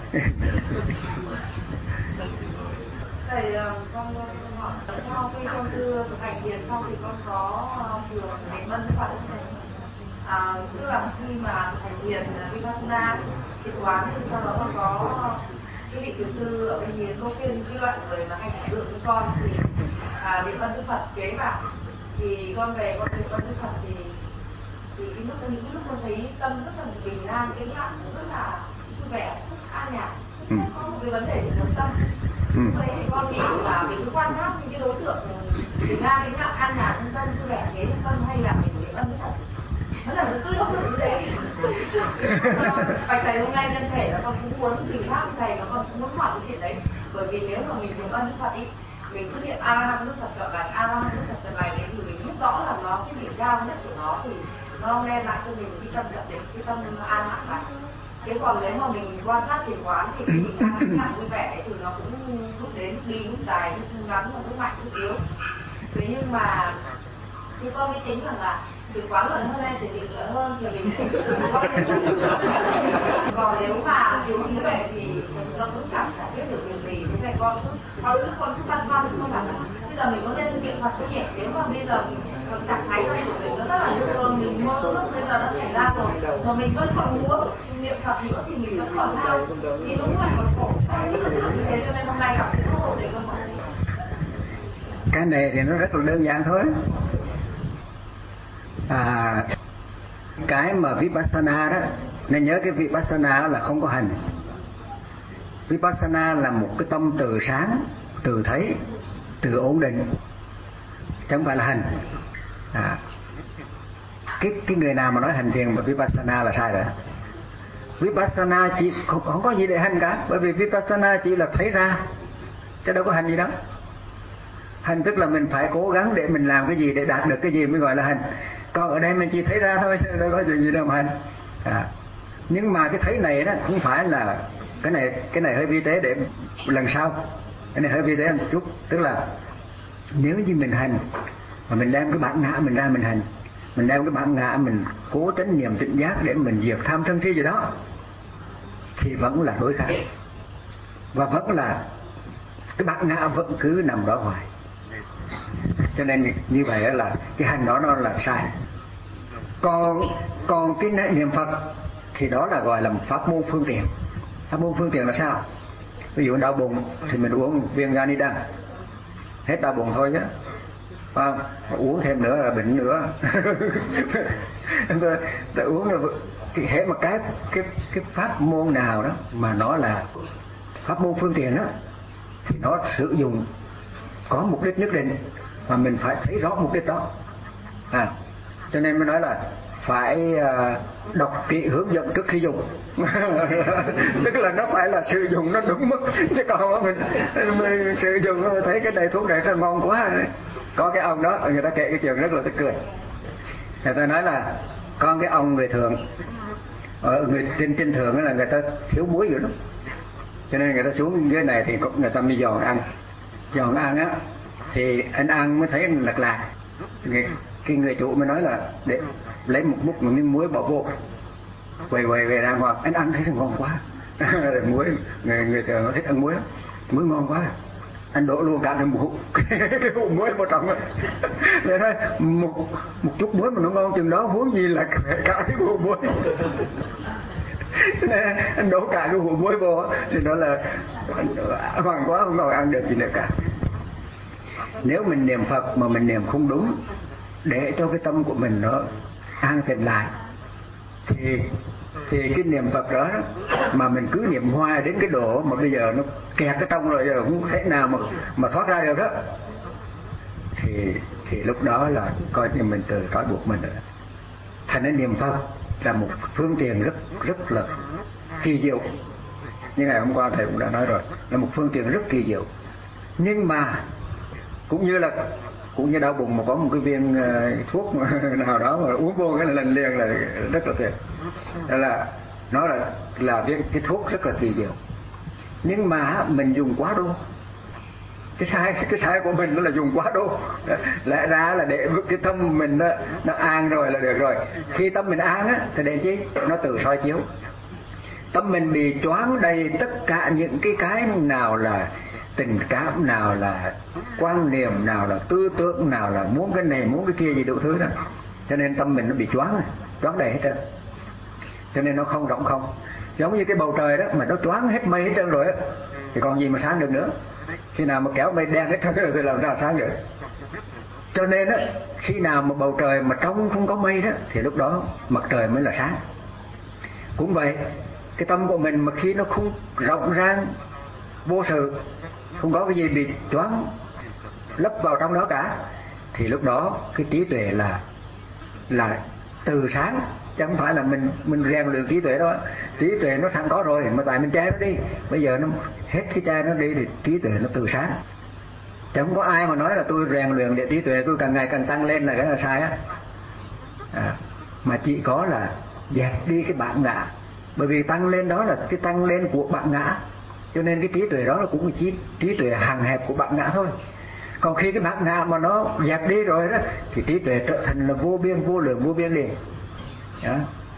Thầy, con hỏi sau khi con đưa thực hành thiền xong thì con có thường để bân Phật à, tức là khi mà thực hành thiền Vipassana thì quán thì sau đó con có cái vị thiền sư ở bên miền câu phiên cái loại người mà hay tưởng tượng với con thì à, để bân Phật kế vào thì con về con để bân Phật thì thì cái lúc những lúc con thấy tâm rất là bình an, cái lặng rất là vui vẻ, rất an nhàn. Ừ. Có một cái vấn đề về tâm. Ừ. Vậy thì con nghĩ là mình cứ quan sát những cái đối tượng bình an, cái lặng an nhàn trong tâm, vui vẻ kế trong tâm, hay là mình để tâm thật. Nó là cứ lúc như thế. Bạch thầy hôm nay nhân thể là con cũng muốn tìm pháp thầy và con cũng muốn hỏi cái chuyện đấy. Bởi vì nếu mà mình dùng ân đức Phật ý, mình cứ niệm a la hán đức Phật trở lại a la hán đức Phật trở lại đấy thì mình biết rõ là nó cái đỉnh cao nhất của nó thì nó đem lại cho mình cái tâm nhập định, cái tâm an lạc này. Thế còn nếu mà mình quan sát thiền quán thì cái đỉnh cao cái vui vẻ thì nó cũng lúc đến lúc đi lúc dài lúc ngắn và lúc mạnh lúc yếu. Thế nhưng mà thì con mới tính rằng là thiền quán gần hơn lên thì định lợi hơn thì mình còn nếu mà thiếu trí tuệ thì nó cũng chẳng giải quyết được việc gì. Thế này con sau lúc con cứ băn khoăn không là bây giờ mình có nên niệm Phật có nhẹ, nếu mà bây giờ trạng thái tâm của mình nó rất là thường, mình mơ ước bây giờ nó xảy ra rồi, rồi mình vẫn còn muốn niệm Phật nữa thì mình vẫn còn tham, thì đúng là một khổ. Thế cho nên hôm nay gặp cái cơ hội để cơ hội. Cái này thì nó rất là đơn giản thôi. À, cái mà Vipassana đó, nên nhớ cái Vipassana là không có hành. Vipassana là một cái tâm từ sáng, từ thấy, từ ổn định, chứ không phải là hành. À, cái cái người nào mà nói hành thiền mà Vipassana là sai rồi. Vipassana chỉ không, không có gì để hành cả, bởi vì Vipassana chỉ là thấy ra, chứ đâu có hành gì đó. Hành tức là mình phải cố gắng để mình làm cái gì để đạt được cái gì mới gọi là hành. Còn ở đây mình chỉ thấy ra thôi, chứ đâu có chuyện gì đâu mà hành. À, nhưng mà cái thấy này đó không phải là cái này, cái này hơi vi tế, để lần sau. Cái này hơi vi tế một chút, tức là nếu như mình hành mà mình đem cái bản ngã mình ra mình hành, mình đem cái bản ngã mình cố chánh niệm tỉnh giác để mình diệt tham sân si gì đó, thì vẫn là đối kháng, và vẫn là cái bản ngã vẫn cứ nằm đó hoài. Cho nên như vậy là cái hành đó nó là sai. Còn còn cái niệm Phật thì đó là gọi là một pháp môn phương tiện. Pháp môn phương tiện là sao? Ví dụ đau bụng thì mình uống một viên Ganida, hết đau bụng thôi chứ, à, uống thêm nữa là bệnh nữa. Ta uống là cái hết một cái cái cái pháp môn nào đó mà nó là pháp môn phương tiện đó, thì nó sử dụng có mục đích nhất định mà mình phải thấy rõ mục đích đó. À, cho nên mới nói là phải uh, đọc kỹ hướng dẫn trước khi dùng. Tức là nó phải là sử dụng nó đúng mức, chứ còn mình, mình sử dụng thấy cái này thuốc này sao ngon quá. Có cái ông đó người ta kể cái chuyện rất là tức cười. Người ta nói là con cái ông người thường ở người trên trên thường là người ta thiếu muối dữ lắm, cho nên người ta xuống dưới này thì người ta mới giòn ăn. Giòn ăn á thì anh ăn mới thấy anh lạc lạc. Cái người chủ mới nói là để lấy một múc một miếng muối bỏ vô, quầy quầy về đàng hoàng, anh ăn thấy nó ngon quá. Muối người người thường nó thích ăn muối lắm, muối ngon quá, anh đổ luôn cả cái hũ cái hũ muối vào trong. Để thôi một một chút muối mà nó ngon chừng đó, huống gì là cả cái hũ muối. Nên anh đổ cả cái hũ muối vô thì nó là hoàng quá, không còn ăn được gì nữa cả. Nếu mình niệm Phật mà mình niệm không đúng, để cho cái tâm của mình nó an tịnh lại, thì thì cái niệm Phật đó mà mình cứ niệm hoài đến cái độ mà bây giờ nó kẹt cái trong rồi, giờ không thể nào mà mà thoát ra được đó, thì thì lúc đó là coi như mình tự trói buộc mình rồi. Thành nên niệm Phật là một phương tiện rất rất là kỳ diệu. Như ngày hôm qua thầy cũng đã nói rồi, là một phương tiện rất kỳ diệu. Nhưng mà cũng như là cũng như đau bụng mà có một cái viên uh, thuốc nào đó mà uống vô cái là lần liền là rất là tuyệt. Đó là nó là là viên cái thuốc rất là kỳ diệu. Nhưng mà mình dùng quá đô. Cái sai cái sai của mình nó là dùng quá đô. Lẽ ra là để cái tâm mình nó, nó an rồi là được rồi. Khi tâm mình an á thì để chi? Nó tự soi chiếu. Tâm mình bị choáng đầy tất cả những cái cái nào là tình cảm, nào là quan niệm, nào là tư tưởng, nào là muốn cái này muốn cái kia gì đủ thứ đó. Cho nên tâm mình nó bị choáng, choáng đầy hết trơn. Cho nên nó không rộng không. Giống như cái bầu trời đó mà nó choáng hết mây hết trơn rồi á, thì còn gì mà sáng được nữa. Khi nào mà kéo mây đen hết trơn rồi thì làm sao sáng được. Cho nên á, khi nào mà bầu trời mà trong không có mây đó, thì lúc đó mặt trời mới là sáng. Cũng vậy, cái tâm của mình mà khi nó không rộng rang vô sự, không có cái gì bị choáng lấp vào trong đó cả, thì lúc đó cái trí tuệ là là từ sáng, chứ không phải là mình mình rèn luyện trí tuệ đó. Trí tuệ nó sẵn có rồi, mà tại mình che nó đi, bây giờ nó hết cái che nó đi thì trí tuệ nó từ sáng. Chứ không có ai mà nói là tôi rèn luyện để trí tuệ tôi càng ngày càng tăng lên là cái là sai á. À, mà chỉ có là dẹp đi cái bản ngã, bởi vì tăng lên đó là cái tăng lên của bản ngã, cho nên cái trí tuệ đó là cũng là trí, trí tuệ hàng hẹp của bản ngã thôi. Còn khi cái bản ngã mà nó dẹp đi rồi đó, thì trí tuệ trở thành là vô biên, vô lượng, vô biên liền. Đó.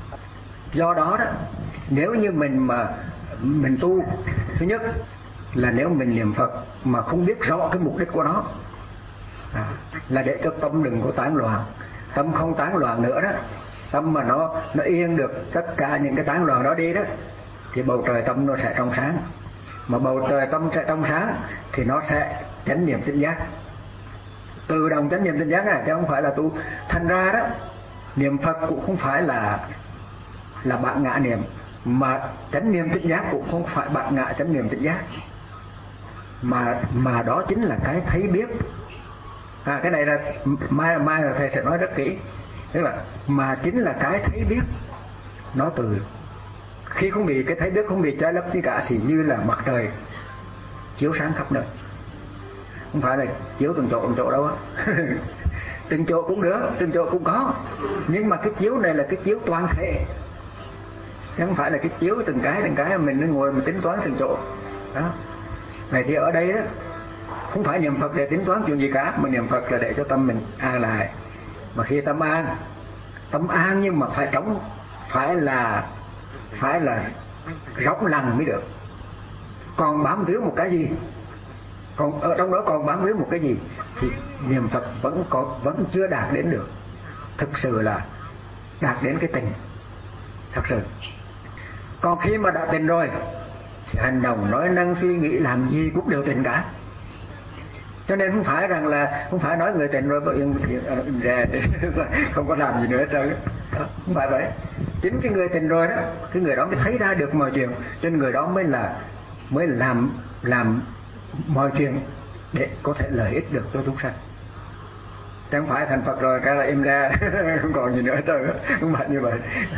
Do đó đó, nếu như mình mà mình tu, thứ nhất là nếu mình niệm Phật mà không biết rõ cái mục đích của nó, à, là để cho tâm đừng có tán loạn. Tâm không tán loạn nữa đó, tâm mà nó nó yên được tất cả những cái tán loạn đó đi đó, thì bầu trời tâm nó sẽ trong sáng. Mà bầu trời tâm sẽ trong sáng thì nó sẽ chánh niệm tỉnh giác, tự động chánh niệm tỉnh giác à, chứ không phải là tu. Thành ra đó, niệm Phật cũng không phải là là bạn ngã niệm, mà chánh niệm tỉnh giác cũng không phải bạn ngã chánh niệm tỉnh giác, mà mà đó chính là cái thấy biết. À, cái này là mai mai là thầy sẽ nói rất kỹ. Tức là mà chính là cái thấy biết, nó từ khi không bị cái thấy biết không bị che lấp gì cả, thì như là mặt trời chiếu sáng khắp nơi, không phải là chiếu từng chỗ từng chỗ đâu á. Từng chỗ cũng được, từng chỗ cũng có, nhưng mà cái chiếu này là cái chiếu toàn thể, chứ không phải là cái chiếu từng cái từng cái mình nên ngồi mình tính toán từng chỗ đó. Này thì ở đây đó, không phải niệm Phật để tính toán chuyện gì cả, mà niệm Phật là để cho tâm mình an lại. Mà khi tâm an, tâm an nhưng mà phải trống, phải là phải là rỗng lặng mới được. Còn bám víu một cái gì, còn ở trong đó còn bám víu một cái gì, thì niệm Phật vẫn còn vẫn chưa đạt đến được. Thực sự là đạt đến cái tình thật sự. Còn khi mà đã tình rồi thì hành động nói năng suy nghĩ làm gì cũng đều tình cả. Cho nên không phải rằng là không phải nói người tình rồi bảo yên ra không có làm gì nữa hết trơn, không phải vậy. Chính cái người tình rồi đó, cái người đó mới thấy ra được mọi chuyện, cho nên người đó mới là mới làm làm mọi chuyện để có thể lợi ích được cho chúng sanh. Chẳng phải thành Phật rồi cái là im ra không còn gì nữa hết trơn, không phải như vậy.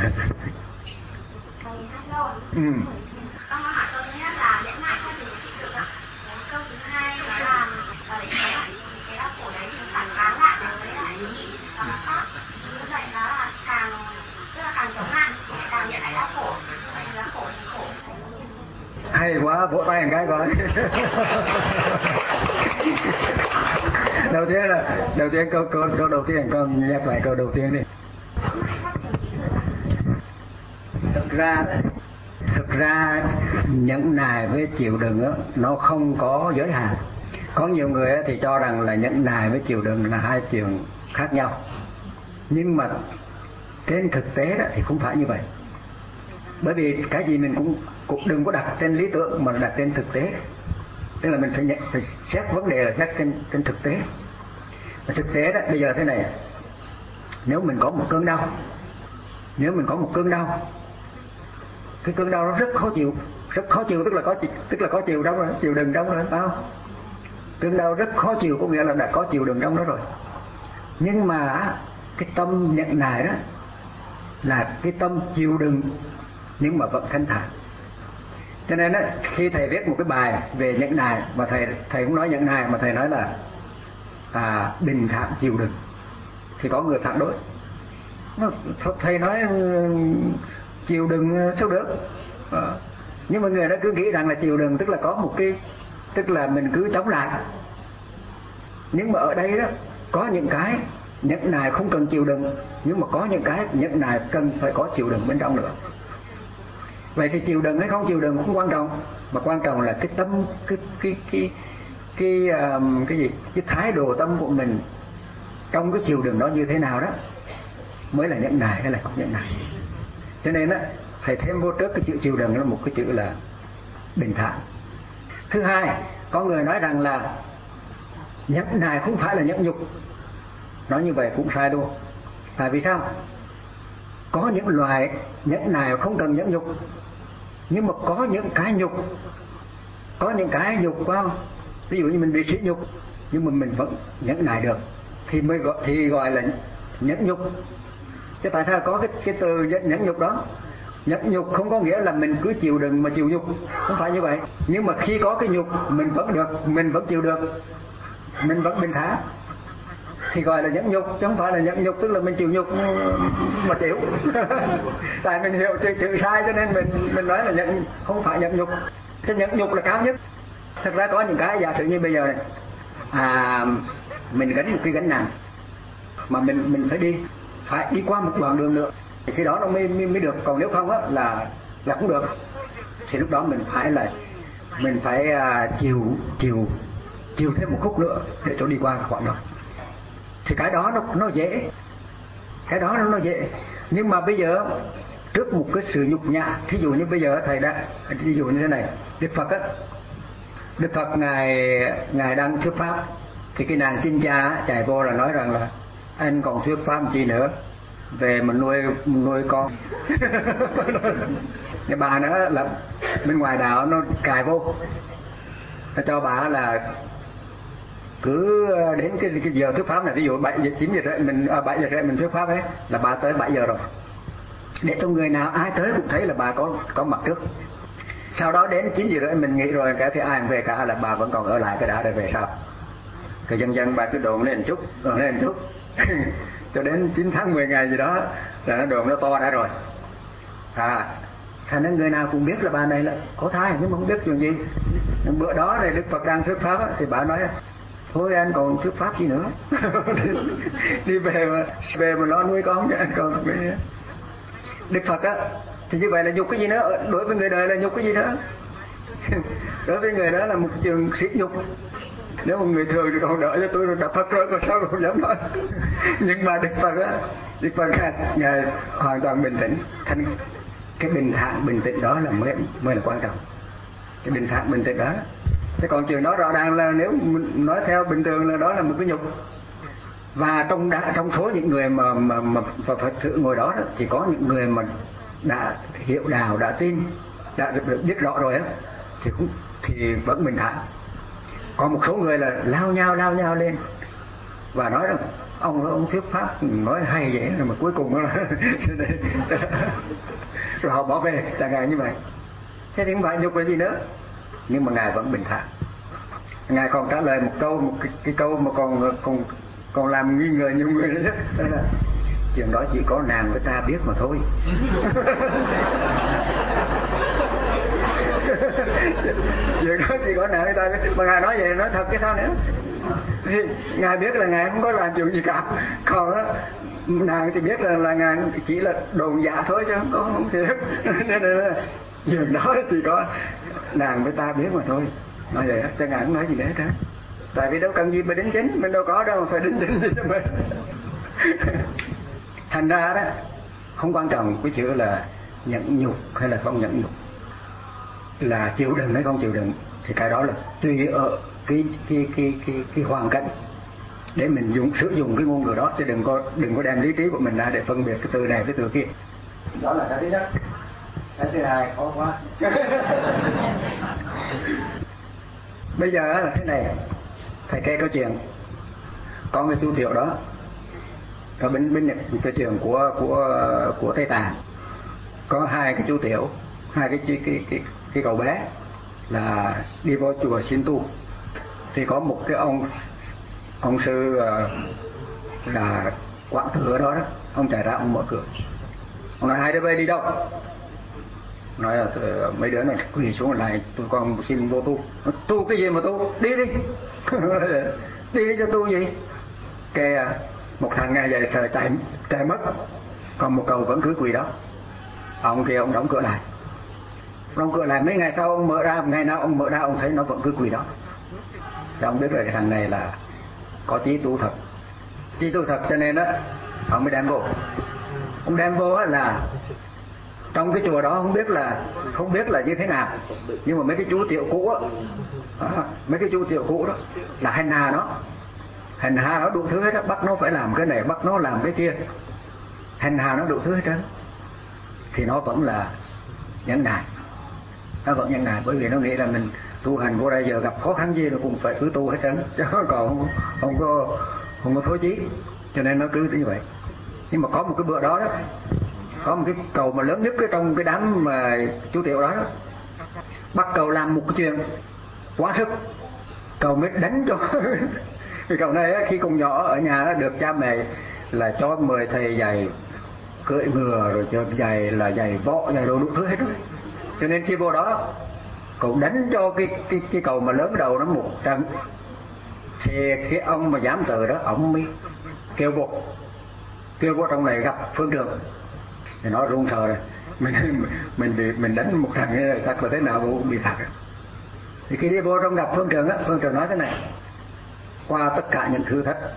Ừ. Con hỏi câu thứ nhất là nhẫn nại không thì chịu đựng ạ. Câu thứ hai là để thấy cái đau khổ đấy thì phản kháng lại với lại ý nghĩ và mặt pháp. Như vậy nó là càng tức là càng chống lại càng nhận lại đau khổ, vậy là khổ thì khổ. Hay quá, vỗ tay một cái coi. Đầu tiên là đầu tiên câu câu câu đầu tiên con nhắc lại câu đầu tiên đi. Thực ra thực ra nhẫn nại với chịu đựng á, nó không có giới hạn. Có nhiều người thì cho rằng là nhẫn nại với chịu đựng là hai chuyện khác nhau, nhưng mà trên thực tế đó thì không phải như vậy. Bởi vì cái gì mình cũng cũng đừng có đặt trên lý tưởng mà đặt trên thực tế. Tức là mình phải, nhận, phải xét vấn đề là xét trên trên thực tế. Và thực tế đó bây giờ thế này, nếu mình có một cơn đau, nếu mình có một cơn đau, cái cơn đau nó rất khó chịu, rất khó chịu tức là có tức là có chịu trong rồi, chịu đựng trong rồi, phải không? Cơn đau rất khó chịu có nghĩa là đã có chịu đựng trong đó rồi. Nhưng mà cái tâm nhận nại đó là cái tâm chịu đựng nhưng mà vẫn thanh thản. Cho nên đó, khi thầy viết một cái bài về nhẫn nại mà thầy thầy cũng nói nhẫn nại mà thầy nói là à, bình thản chịu đựng, thì có người phản đối. Thầy nói chịu đựng sao được? À, nhưng mà người đó cứ nghĩ rằng là chịu đựng tức là có một cái, tức là mình cứ chống lại. Nhưng mà ở đây đó có những cái nhẫn nại không cần chịu đựng, nhưng mà có những cái nhẫn nại cần phải có chịu đựng bên trong nữa. Vậy thì chịu đựng hay không chịu đựng không quan trọng, mà quan trọng là cái tâm, cái cái cái cái um, cái gì, cái thái độ tâm của mình trong cái chịu đựng đó như thế nào đó mới là nhẫn nại hay là không nhẫn nại. Cho nên á, thầy thêm vô trước cái chữ chịu đựng là một cái chữ là bình thản. Thứ hai, có người nói rằng là nhẫn nại không phải là nhẫn nhục. Nói như vậy cũng sai luôn. Tại vì sao? Có những loại nhẫn nại không cần nhẫn nhục, nhưng mà có những cái nhục, có những cái nhục phải không? Ví dụ như mình bị sỉ nhục nhưng mà mình vẫn nhẫn nại được thì mới gọi, thì gọi là nhẫn nhục. Chứ tại sao có cái cái từ nhẫn nhục đó? Nhẫn nhục không có nghĩa là mình cứ chịu đựng mà chịu nhục, không phải như vậy. Nhưng mà khi có cái nhục mình vẫn được, mình vẫn chịu được, mình vẫn bình thản thì gọi là nhẫn nhục, chứ không phải là nhẫn nhục tức là mình chịu nhục mà chịu. Tại mình hiểu chữ, chữ sai cho nên mình mình nói là nhẫn, không phải nhẫn nhục. Chứ nhẫn nhục là cao nhất. Thật ra có những cái giả sử như bây giờ này, à, mình gánh một cái gánh nặng mà mình mình phải đi, phải đi qua một đoạn đường nữa thì khi đó nó mới mới, mới được. Còn nếu không á là là không được. Thì lúc đó mình phải là mình phải uh, chịu chịu chịu thêm một khúc nữa để cho đi qua cái khoảng đó. thì cái đó nó nó dễ, cái đó nó nó dễ. Nhưng mà bây giờ trước một cái sự nhục nhã, thí dụ như bây giờ thầy đã, thí dụ như thế này, Đức Phật á, Đức Phật ngài ngài đang thuyết pháp, thì cái nàng Chinh Cha chạy vô là nói rằng là anh còn thuyết pháp chi nữa, về mà nuôi nuôi con. Cái bà nữa là bên ngoài đạo nó cài vô, nó cho bà là cứ đến cái, cái giờ thuyết pháp này, ví dụ bảy giờ chín giờ rưỡi mình à, bảy giờ rưỡi mình thuyết pháp ấy, là bà tới bảy giờ rồi, để cho người nào ai tới cũng thấy là bà có có mặt trước. Sau đó đến chín giờ rưỡi mình nghỉ rồi, cái thì ai cũng về cả, là bà vẫn còn ở lại cái đã để về sau. Cái dần dần bà cứ đồn lên chút, đồn lên chút, cho đến chín tháng mười ngày gì đó là nó đồn nó to đã rồi. À, thành nên người nào cũng biết là bà này là có thai, nhưng mà không biết chuyện gì. Nhưng bữa đó này Đức Phật đang thuyết pháp á, thì bà nói thôi anh còn thuyết pháp gì nữa. đi, đi về mà về mà lo nuôi con cho anh còn. Đức Phật á thì như vậy là nhục cái gì nữa, đối với người đời là nhục cái gì nữa. Đối với người đó là một trường sĩ nhục. Nếu một người thường thì còn đỡ cho tôi đã Phật rồi, còn sao còn dám nói. Nhưng mà Đức Phật á, Đức Phật ngài, ngài hoàn toàn bình tĩnh. Thành cái bình thản bình tĩnh đó là mới mới là quan trọng. Cái bình thản bình tĩnh đó. Thế còn trường đó rõ ràng là nếu nói theo bình thường là đó là một cái nhục. Và trong đã, trong số những người mà mà mà Phật thử ngồi đó, đó thì có những người mà đã hiểu đạo, đã tin, đã biết rõ rồi á, thì cũng thì vẫn bình thản. Còn một số người là lao nhau lao nhau lên và nói rằng ông ông thuyết pháp nói hay vậy, rồi mà cuối cùng nó rồi họ bỏ về chẳng hạn như vậy. Thế thì không phải nhục là gì nữa. Nhưng mà ngài vẫn bình thản. Ngài còn trả lời một câu, một cái, cái câu mà còn còn còn làm nghi ngờ nhiều người nữa. Đó là chuyện đó chỉ có nàng với ta biết mà thôi. Chuyện đó chỉ có nàng với ta biết. Mà ngài nói vậy nói thật chứ sao nữa. Thì ngài biết là ngài không có làm chuyện gì cả. Còn á, nàng thì biết là, là ngài chỉ là đồn dạ thôi chứ không có không thiệt. Nên là chuyện đó chỉ có nàng với ta biết mà thôi. Nói vậy đó, cho ngài không nói gì nữa hết. Tại vì đâu cần gì mà đính chính, mình đâu có đâu mà phải đính chính gì cho mình. Thành ra đó, không quan trọng cái chữ là nhẫn nhục hay là không nhẫn nhục, là chịu đựng hay không chịu đựng, thì cái đó là tùy ở cái cái cái cái, cái hoàn cảnh để mình dùng sử dụng cái ngôn ngữ đó, chứ đừng có đừng có đem lý trí của mình ra để phân biệt cái từ này với từ kia. Đó là cái thứ nhất. Cái thứ hai khó quá. Bây giờ là thế này, thầy kể câu chuyện có người tu tiểu đó ở bên bên cái trường của của của Tây Tạng, có hai cái chú tiểu, hai cái cái cái cái, cái cậu bé là đi vô chùa xin tu. Thì có một cái ông ông sư là quảng tử ở đó đó, ông chạy ra ông mở cửa, ông nói hai đứa bay đi đâu? Nói là mấy đứa này quỳ xuống lại, tôi con xin vô tu. Nó, tu cái gì mà tu? Đi đi. Đi đi cho tu gì? Cái một thằng nghe vậy trời chạy chạy mất, còn một cậu vẫn cứ quỳ đó. Ông kia ông đóng cửa lại, đóng cửa lại mấy ngày sau ông mở ra, ngày nào ông mở ra ông thấy nó vẫn cứ quỳ đó. Thì ông biết là cái thằng này là có chí tu thật, chí tu thật cho nên đó ông mới đem vô. Ông đem vô là trong cái chùa đó không biết là không biết là như thế nào, nhưng mà mấy cái chú tiểu cũ á, à, mấy cái chú tiểu cũ đó là hành hà nó, hành hà nó đủ thứ hết á, bắt nó phải làm cái này, bắt nó làm cái kia, hành hà nó đủ thứ hết trơn, thì nó vẫn là nhẫn nại, nó vẫn nhẫn nại, bởi vì nó nghĩ là mình tu hành vô đây giờ gặp khó khăn gì nó cũng phải cứ tu hết trơn, chứ còn không không có không có thối chí, cho nên nó cứ như vậy. Nhưng mà có một cái bữa đó đó, có một cái cầu mà lớn nhất cái trong cái đám mà chú tiểu đó, đó bắt cầu làm một cái chuyện quá sức, cầu mới đánh cho cái cậu này á, khi còn nhỏ ở nhà đó, được cha mẹ là cho mời thầy dạy cưỡi ngựa, rồi cho dạy là dạy võ, dạy đồ đủ thứ hết đó. Cho nên khi vô đó cậu đánh cho cái cái cái cầu mà lớn đầu nó một trận, thì cái ông mà giám từ đó ông mới kêu vô kêu vô trong này gặp phương trường, thì nó run sợ rồi, mình mình bị mình đánh một thằng này thật là thế nào cũng bị phạt. Thì khi đi vô trong gặp phương trường á, phương trường nói thế này: qua tất cả những thử thách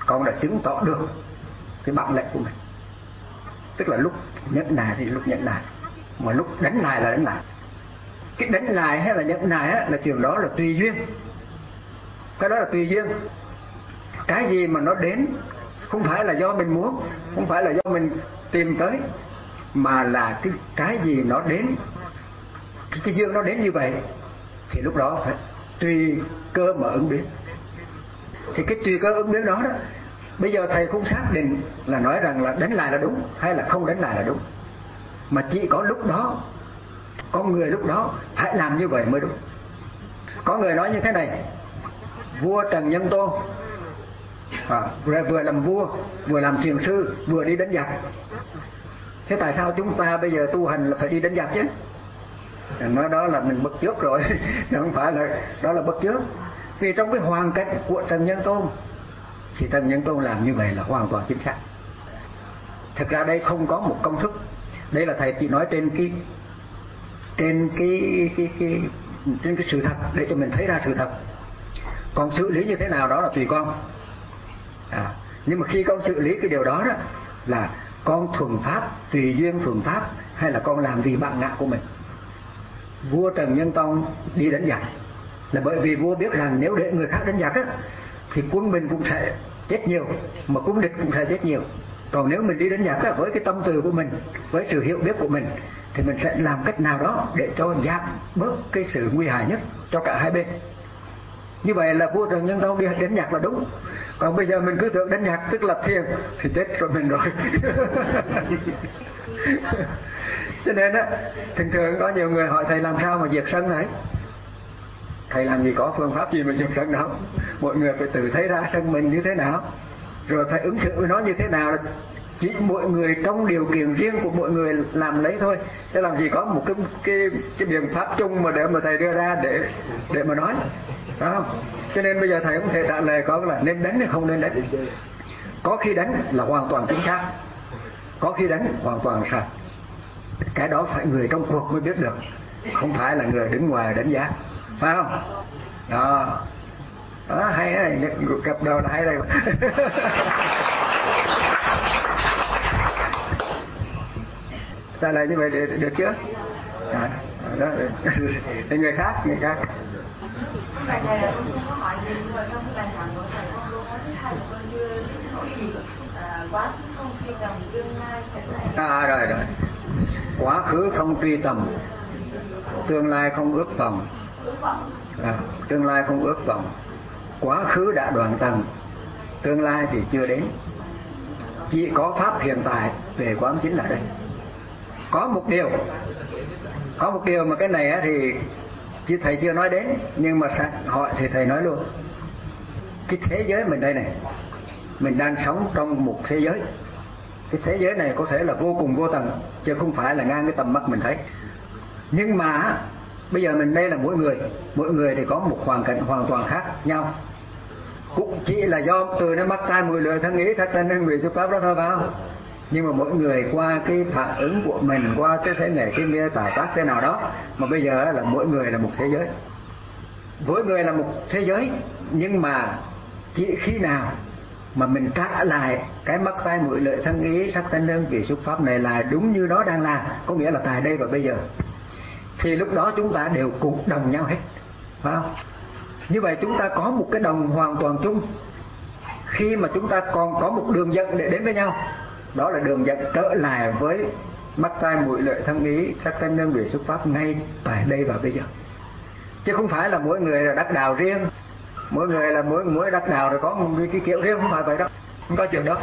con đã chứng tỏ được cái bản lĩnh của mình. Tức là lúc nhẫn nại thì lúc nhẫn nại, mà lúc đánh lại là đánh lại. Cái đánh lại hay là nhẫn nại á, là chuyện đó là tùy duyên. Cái đó là tùy duyên. Cái gì mà nó đến không phải là do mình muốn, không phải là do mình tìm tới, mà là cái cái gì nó đến, cái, cái duyên nó đến như vậy, thì lúc đó phải tùy cơ mà ứng biến. Thì cái tùy cơ ứng biến đó đó, bây giờ thầy không xác định là nói rằng là đánh lại là đúng hay là không đánh lại là đúng, mà chỉ có lúc đó, có người lúc đó phải làm như vậy mới đúng. Có người nói như thế này: vua Trần Nhân Tông à, vừa làm vua, vừa làm thiền sư, vừa đi đánh giặc. Thế tại sao chúng ta bây giờ tu hành là phải đi đánh giặc chứ? Nói đó là mình bắt chước rồi, chứ không phải là đó là bắt chước. Vì trong cái hoàn cảnh của Trần Nhân Tông thì Trần Nhân Tông làm như vậy là hoàn toàn chính xác. Thực ra đây không có một công thức. Đây là thầy chỉ nói trên cái trên cái cái cái trên cái sự thật để cho mình thấy ra sự thật. Còn xử lý như thế nào đó là tùy con. À, nhưng mà khi con xử lý cái điều đó đó là con thuần pháp, tùy duyên thuần pháp, hay là con làm vì bản ngã của mình. Vua Trần Nhân Tông đi đánh giặc là bởi vì vua biết rằng nếu để người khác đánh giặc á, thì quân mình cũng sẽ chết nhiều, mà quân địch cũng sẽ chết nhiều. Còn nếu mình đi đánh giặc á, với cái tâm từ của mình, với sự hiểu biết của mình, thì mình sẽ làm cách nào đó để cho giảm bớt cái sự nguy hại nhất cho cả hai bên. Như vậy là vua Trần Nhân Tông đi đánh giặc là đúng. Còn bây giờ mình cứ tưởng đánh giặc tức là thiền thì chết rồi mình rồi. Cho nên á, thường thường có nhiều người hỏi thầy làm sao mà diệt sân ấy. Thầy làm gì có phương pháp gì mà diệt sân đâu. Mọi người phải tự thấy ra sân mình như thế nào, rồi phải ứng xử với nó như thế nào là chỉ mỗi người trong điều kiện riêng của mỗi người làm lấy thôi. Chứ làm gì có một cái cái cái biện pháp chung mà để mà thầy đưa ra để để mà nói, phải không? Cho nên bây giờ thầy cũng thể trả lời có là nên đánh hay không nên đánh. Có khi đánh là hoàn toàn chính xác, có khi đánh hoàn toàn sai. Cái đó phải người trong cuộc mới biết được, không phải là người đứng ngoài đánh giá, phải không? Đó, đó hay đấy, gặp đầu là hay đây. Ta lại như vậy được, được chưa? À, đó, để người khác, người khác. Bài này là con không có hỏi gì, nhưng mà trong cái bài giảng của thầy con có nói với thầy con chưa biết nỗi gì. Quá khứ không truy tầm, tương lai sẽ lại. À rồi rồi. Quá khứ không truy tầm, tương lai không ước vọng. À, tương lai không ước vọng. Quá khứ đã đoạn tầng, tương lai thì chưa đến. Chỉ có pháp hiện tại về quán chính là đây. Có một điều, có một điều mà cái này thì chứ thầy chưa nói đến, nhưng mà hỏi thì thầy nói luôn. Cái thế giới mình đây này, mình đang sống trong một thế giới. Cái thế giới này có thể là vô cùng vô tận, chứ không phải là ngang cái tầm mắt mình thấy. Nhưng mà bây giờ mình đây là mỗi người, mỗi người thì có một hoàn cảnh hoàn toàn khác nhau. Cũng chỉ là do từ nó mắt tai mũi lưỡi thân ý sắc thân hương vị xúc pháp đó thôi, phải không? Nhưng mà mỗi người qua cái phản ứng của mình, qua cái thế này cái kia tạo tác thế nào đó, mà bây giờ là mỗi người là một thế giới. Mỗi người là một thế giới, nhưng mà chỉ khi nào mà mình trả lại cái mắt tai mũi lưỡi thân ý sắc thân hương vị xúc pháp này là đúng như nó đang là, có nghĩa là tại đây và bây giờ, thì lúc đó chúng ta đều cùng đồng nhau hết, phải không? Như vậy chúng ta có một cái đồng hoàn toàn chung. Khi mà chúng ta còn có một đường dẫn để đến với nhau, đó là đường dẫn trở lại với mắt tai mũi lưỡi thân ý sắc thân hương vị xúc pháp ngay tại đây và bây giờ. Chứ không phải là mỗi người là đắc đạo riêng, mỗi người là mỗi mỗi đắc đạo rồi có một cái kiểu riêng, không phải vậy đâu, không có chuyện đó.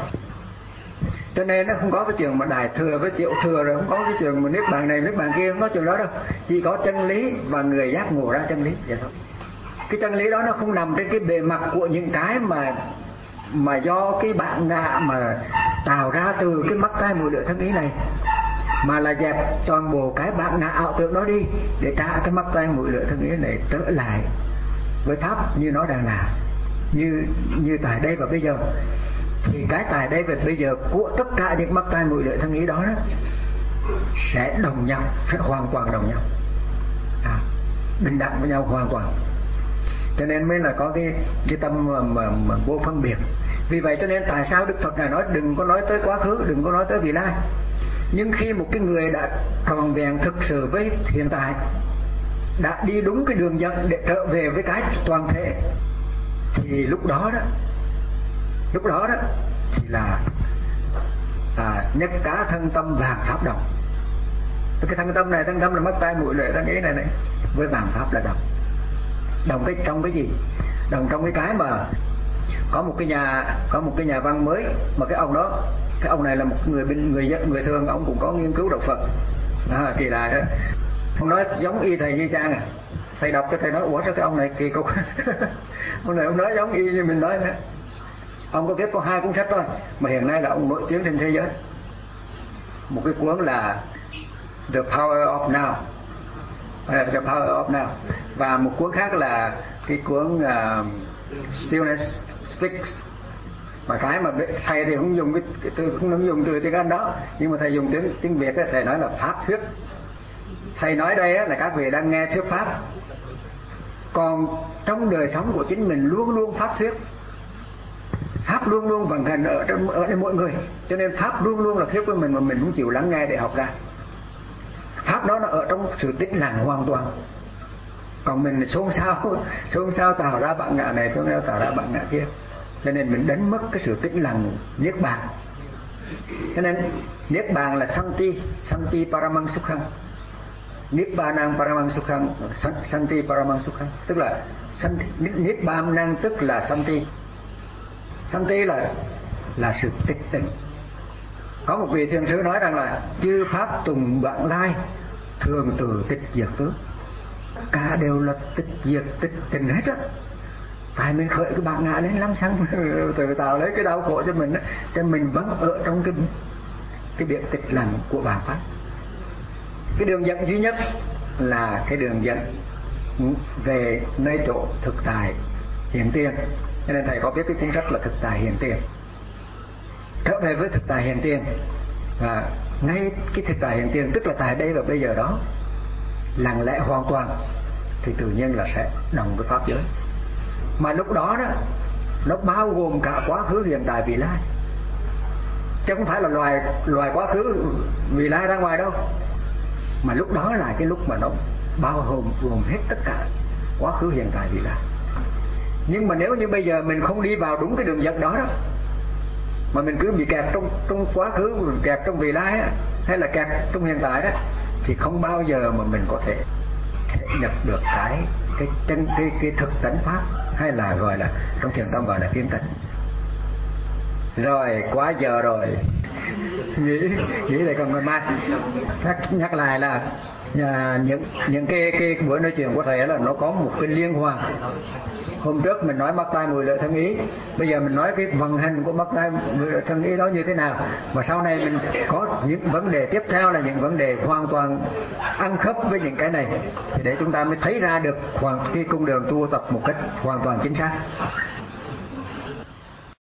Cho nên nó không có cái chuyện mà đại thừa với tiểu thừa, rồi không có cái chuyện mà niết bàn này niết bàn kia, không có chuyện đó đâu. Chỉ có chân lý và người giác ngộ ra chân lý vậy thôi. Cái chân lý đó nó không nằm trên cái bề mặt của những cái mà mà do cái bản ngã mà tạo ra từ cái mắt tai mũi lưỡi thân ý này, mà là dẹp toàn bộ cái bản ngã ảo tưởng đó đi để trả cái mắt tai mũi lưỡi thân ý này trở lại với pháp như nó đang là, như như tại đây và bây giờ. Thì cái tại đây và bây giờ của tất cả những mắt tai mũi lưỡi thân ý đó, đó sẽ đồng nhau, sẽ hoàn toàn đồng nhau, à, bình đẳng với nhau hoàn toàn. Cho nên mới là có cái cái tâm mà, mà, mà vô phân biệt. Vì vậy cho nên tại sao Đức Phật Ngài nói đừng có nói tới quá khứ, đừng có nói tới vị lai. Nhưng khi một cái người đã trọn vẹn thực sự với hiện tại, đã đi đúng cái đường dẫn để trở về với cái toàn thể, thì lúc đó đó lúc đó đó thì là à, nhất cá thân tâm vàng pháp đồng. Cái thân tâm này, thân tâm là mắt tai mũi lưỡi ta nghĩ này này, với vàng pháp là đồng. Đồng cái trong cái gì? Đồng trong cái cái mà có một cái nhà có một cái nhà văn mới, mà cái ông đó, cái ông này là một người bên người người thường, ông cũng có nghiên cứu đạo Phật. À, kỳ lạ đó. Ông nói giống y thầy Như Trang à. Thầy đọc cái thầy nói ủa sao cái ông này kỳ cục. Ông này ông nói giống y như mình nói nữa. Ông có viết có hai cuốn sách thôi mà hiện nay là ông nổi tiếng trên thế giới. Một cái cuốn là The Power of Now, The Power of Now, và một cuốn khác là cái cuốn uh, Stillness Speaks. Mà cái mà thầy thì không dùng cái, cái từ không dùng từ tiếng Anh đó, nhưng mà thầy dùng tiếng tiếng Việt ấy, thầy nói là pháp thuyết. Thầy nói đây ấy, là các vị đang nghe thuyết pháp, còn trong đời sống của chính mình luôn luôn pháp thuyết. Pháp luôn luôn vận hành ở trong ở đây mỗi người, cho nên pháp luôn luôn là thuyết với mình mà mình không chịu lắng nghe để học ra. Pháp đó nó ở trong sự tĩnh lặng hoàn toàn. Còn mình xôn xao xôn xao tạo ra bạn ngạ này, xôn xao tạo ra bạn ngạ kia, cho nên mình đánh mất cái sự tĩnh lặng niết bàn. Cho nên niết bàn là santi, santi paramang sukhang, nibbana paramang sukhang, santi paramang sukhang, tức là nibbana tức là santi. Santi là là sự tịch tịnh. Có một vị thiền sư nói rằng là chư pháp tùng vãng lai, thường từ tịch diệt tướng. Cả đều là tịch diệt tịch tịnh hết á. Tại mình khởi cái bạn ngã đến lắm xăng tự tạo lấy cái đau khổ cho mình á, cho mình vẫn ở trong cái cái biệt tịch lặng của bản pháp. Cái đường dẫn duy nhất là cái đường dẫn về nơi chỗ thực tại hiện tiền. Cho nên thầy có viết cái cuốn sách là Thực tại hiện tiền. Trở về với thực tại hiện tiền, và ngay cái thực tại hiện tiền tức là tại đây và bây giờ đó, lặng lẽ hoàn toàn, thì tự nhiên là sẽ đồng với pháp giới. Mà lúc đó đó nó bao gồm cả quá khứ, hiện tại, vị lai, chứ không phải là loài loài quá khứ vị lai ra ngoài đâu. Mà lúc đó là cái lúc mà nó bao gồm gồm hết tất cả quá khứ, hiện tại, vị lai. Nhưng mà nếu như bây giờ mình không đi vào đúng cái đường dẫn đó đó, mà mình cứ bị kẹt trong trong quá khứ, kẹt trong vị lai á, hay là kẹt trong hiện tại đó, thì không bao giờ mà mình có thể, thể nhập được cái cái chân cái cái thực tánh pháp, hay là gọi là trong thiền tông gọi là kiến tánh. Rồi quá giờ rồi, nghĩ nghĩ lại còn ngày mai. Nhắc, nhắc lại là nhà, những những cái cái buổi nói chuyện của thầy là nó có một cái liên hoàn. Hôm trước mình nói mắt tai mũi lưỡi thân ý, bây giờ mình nói cái vận hành của mắt tai mũi lưỡi thân ý đó như thế nào, và sau này mình có những vấn đề tiếp theo là những vấn đề hoàn toàn ăn khớp với những cái này, thì để chúng ta mới thấy ra được hoàn cái cung đường tu tập một cách hoàn toàn chính xác.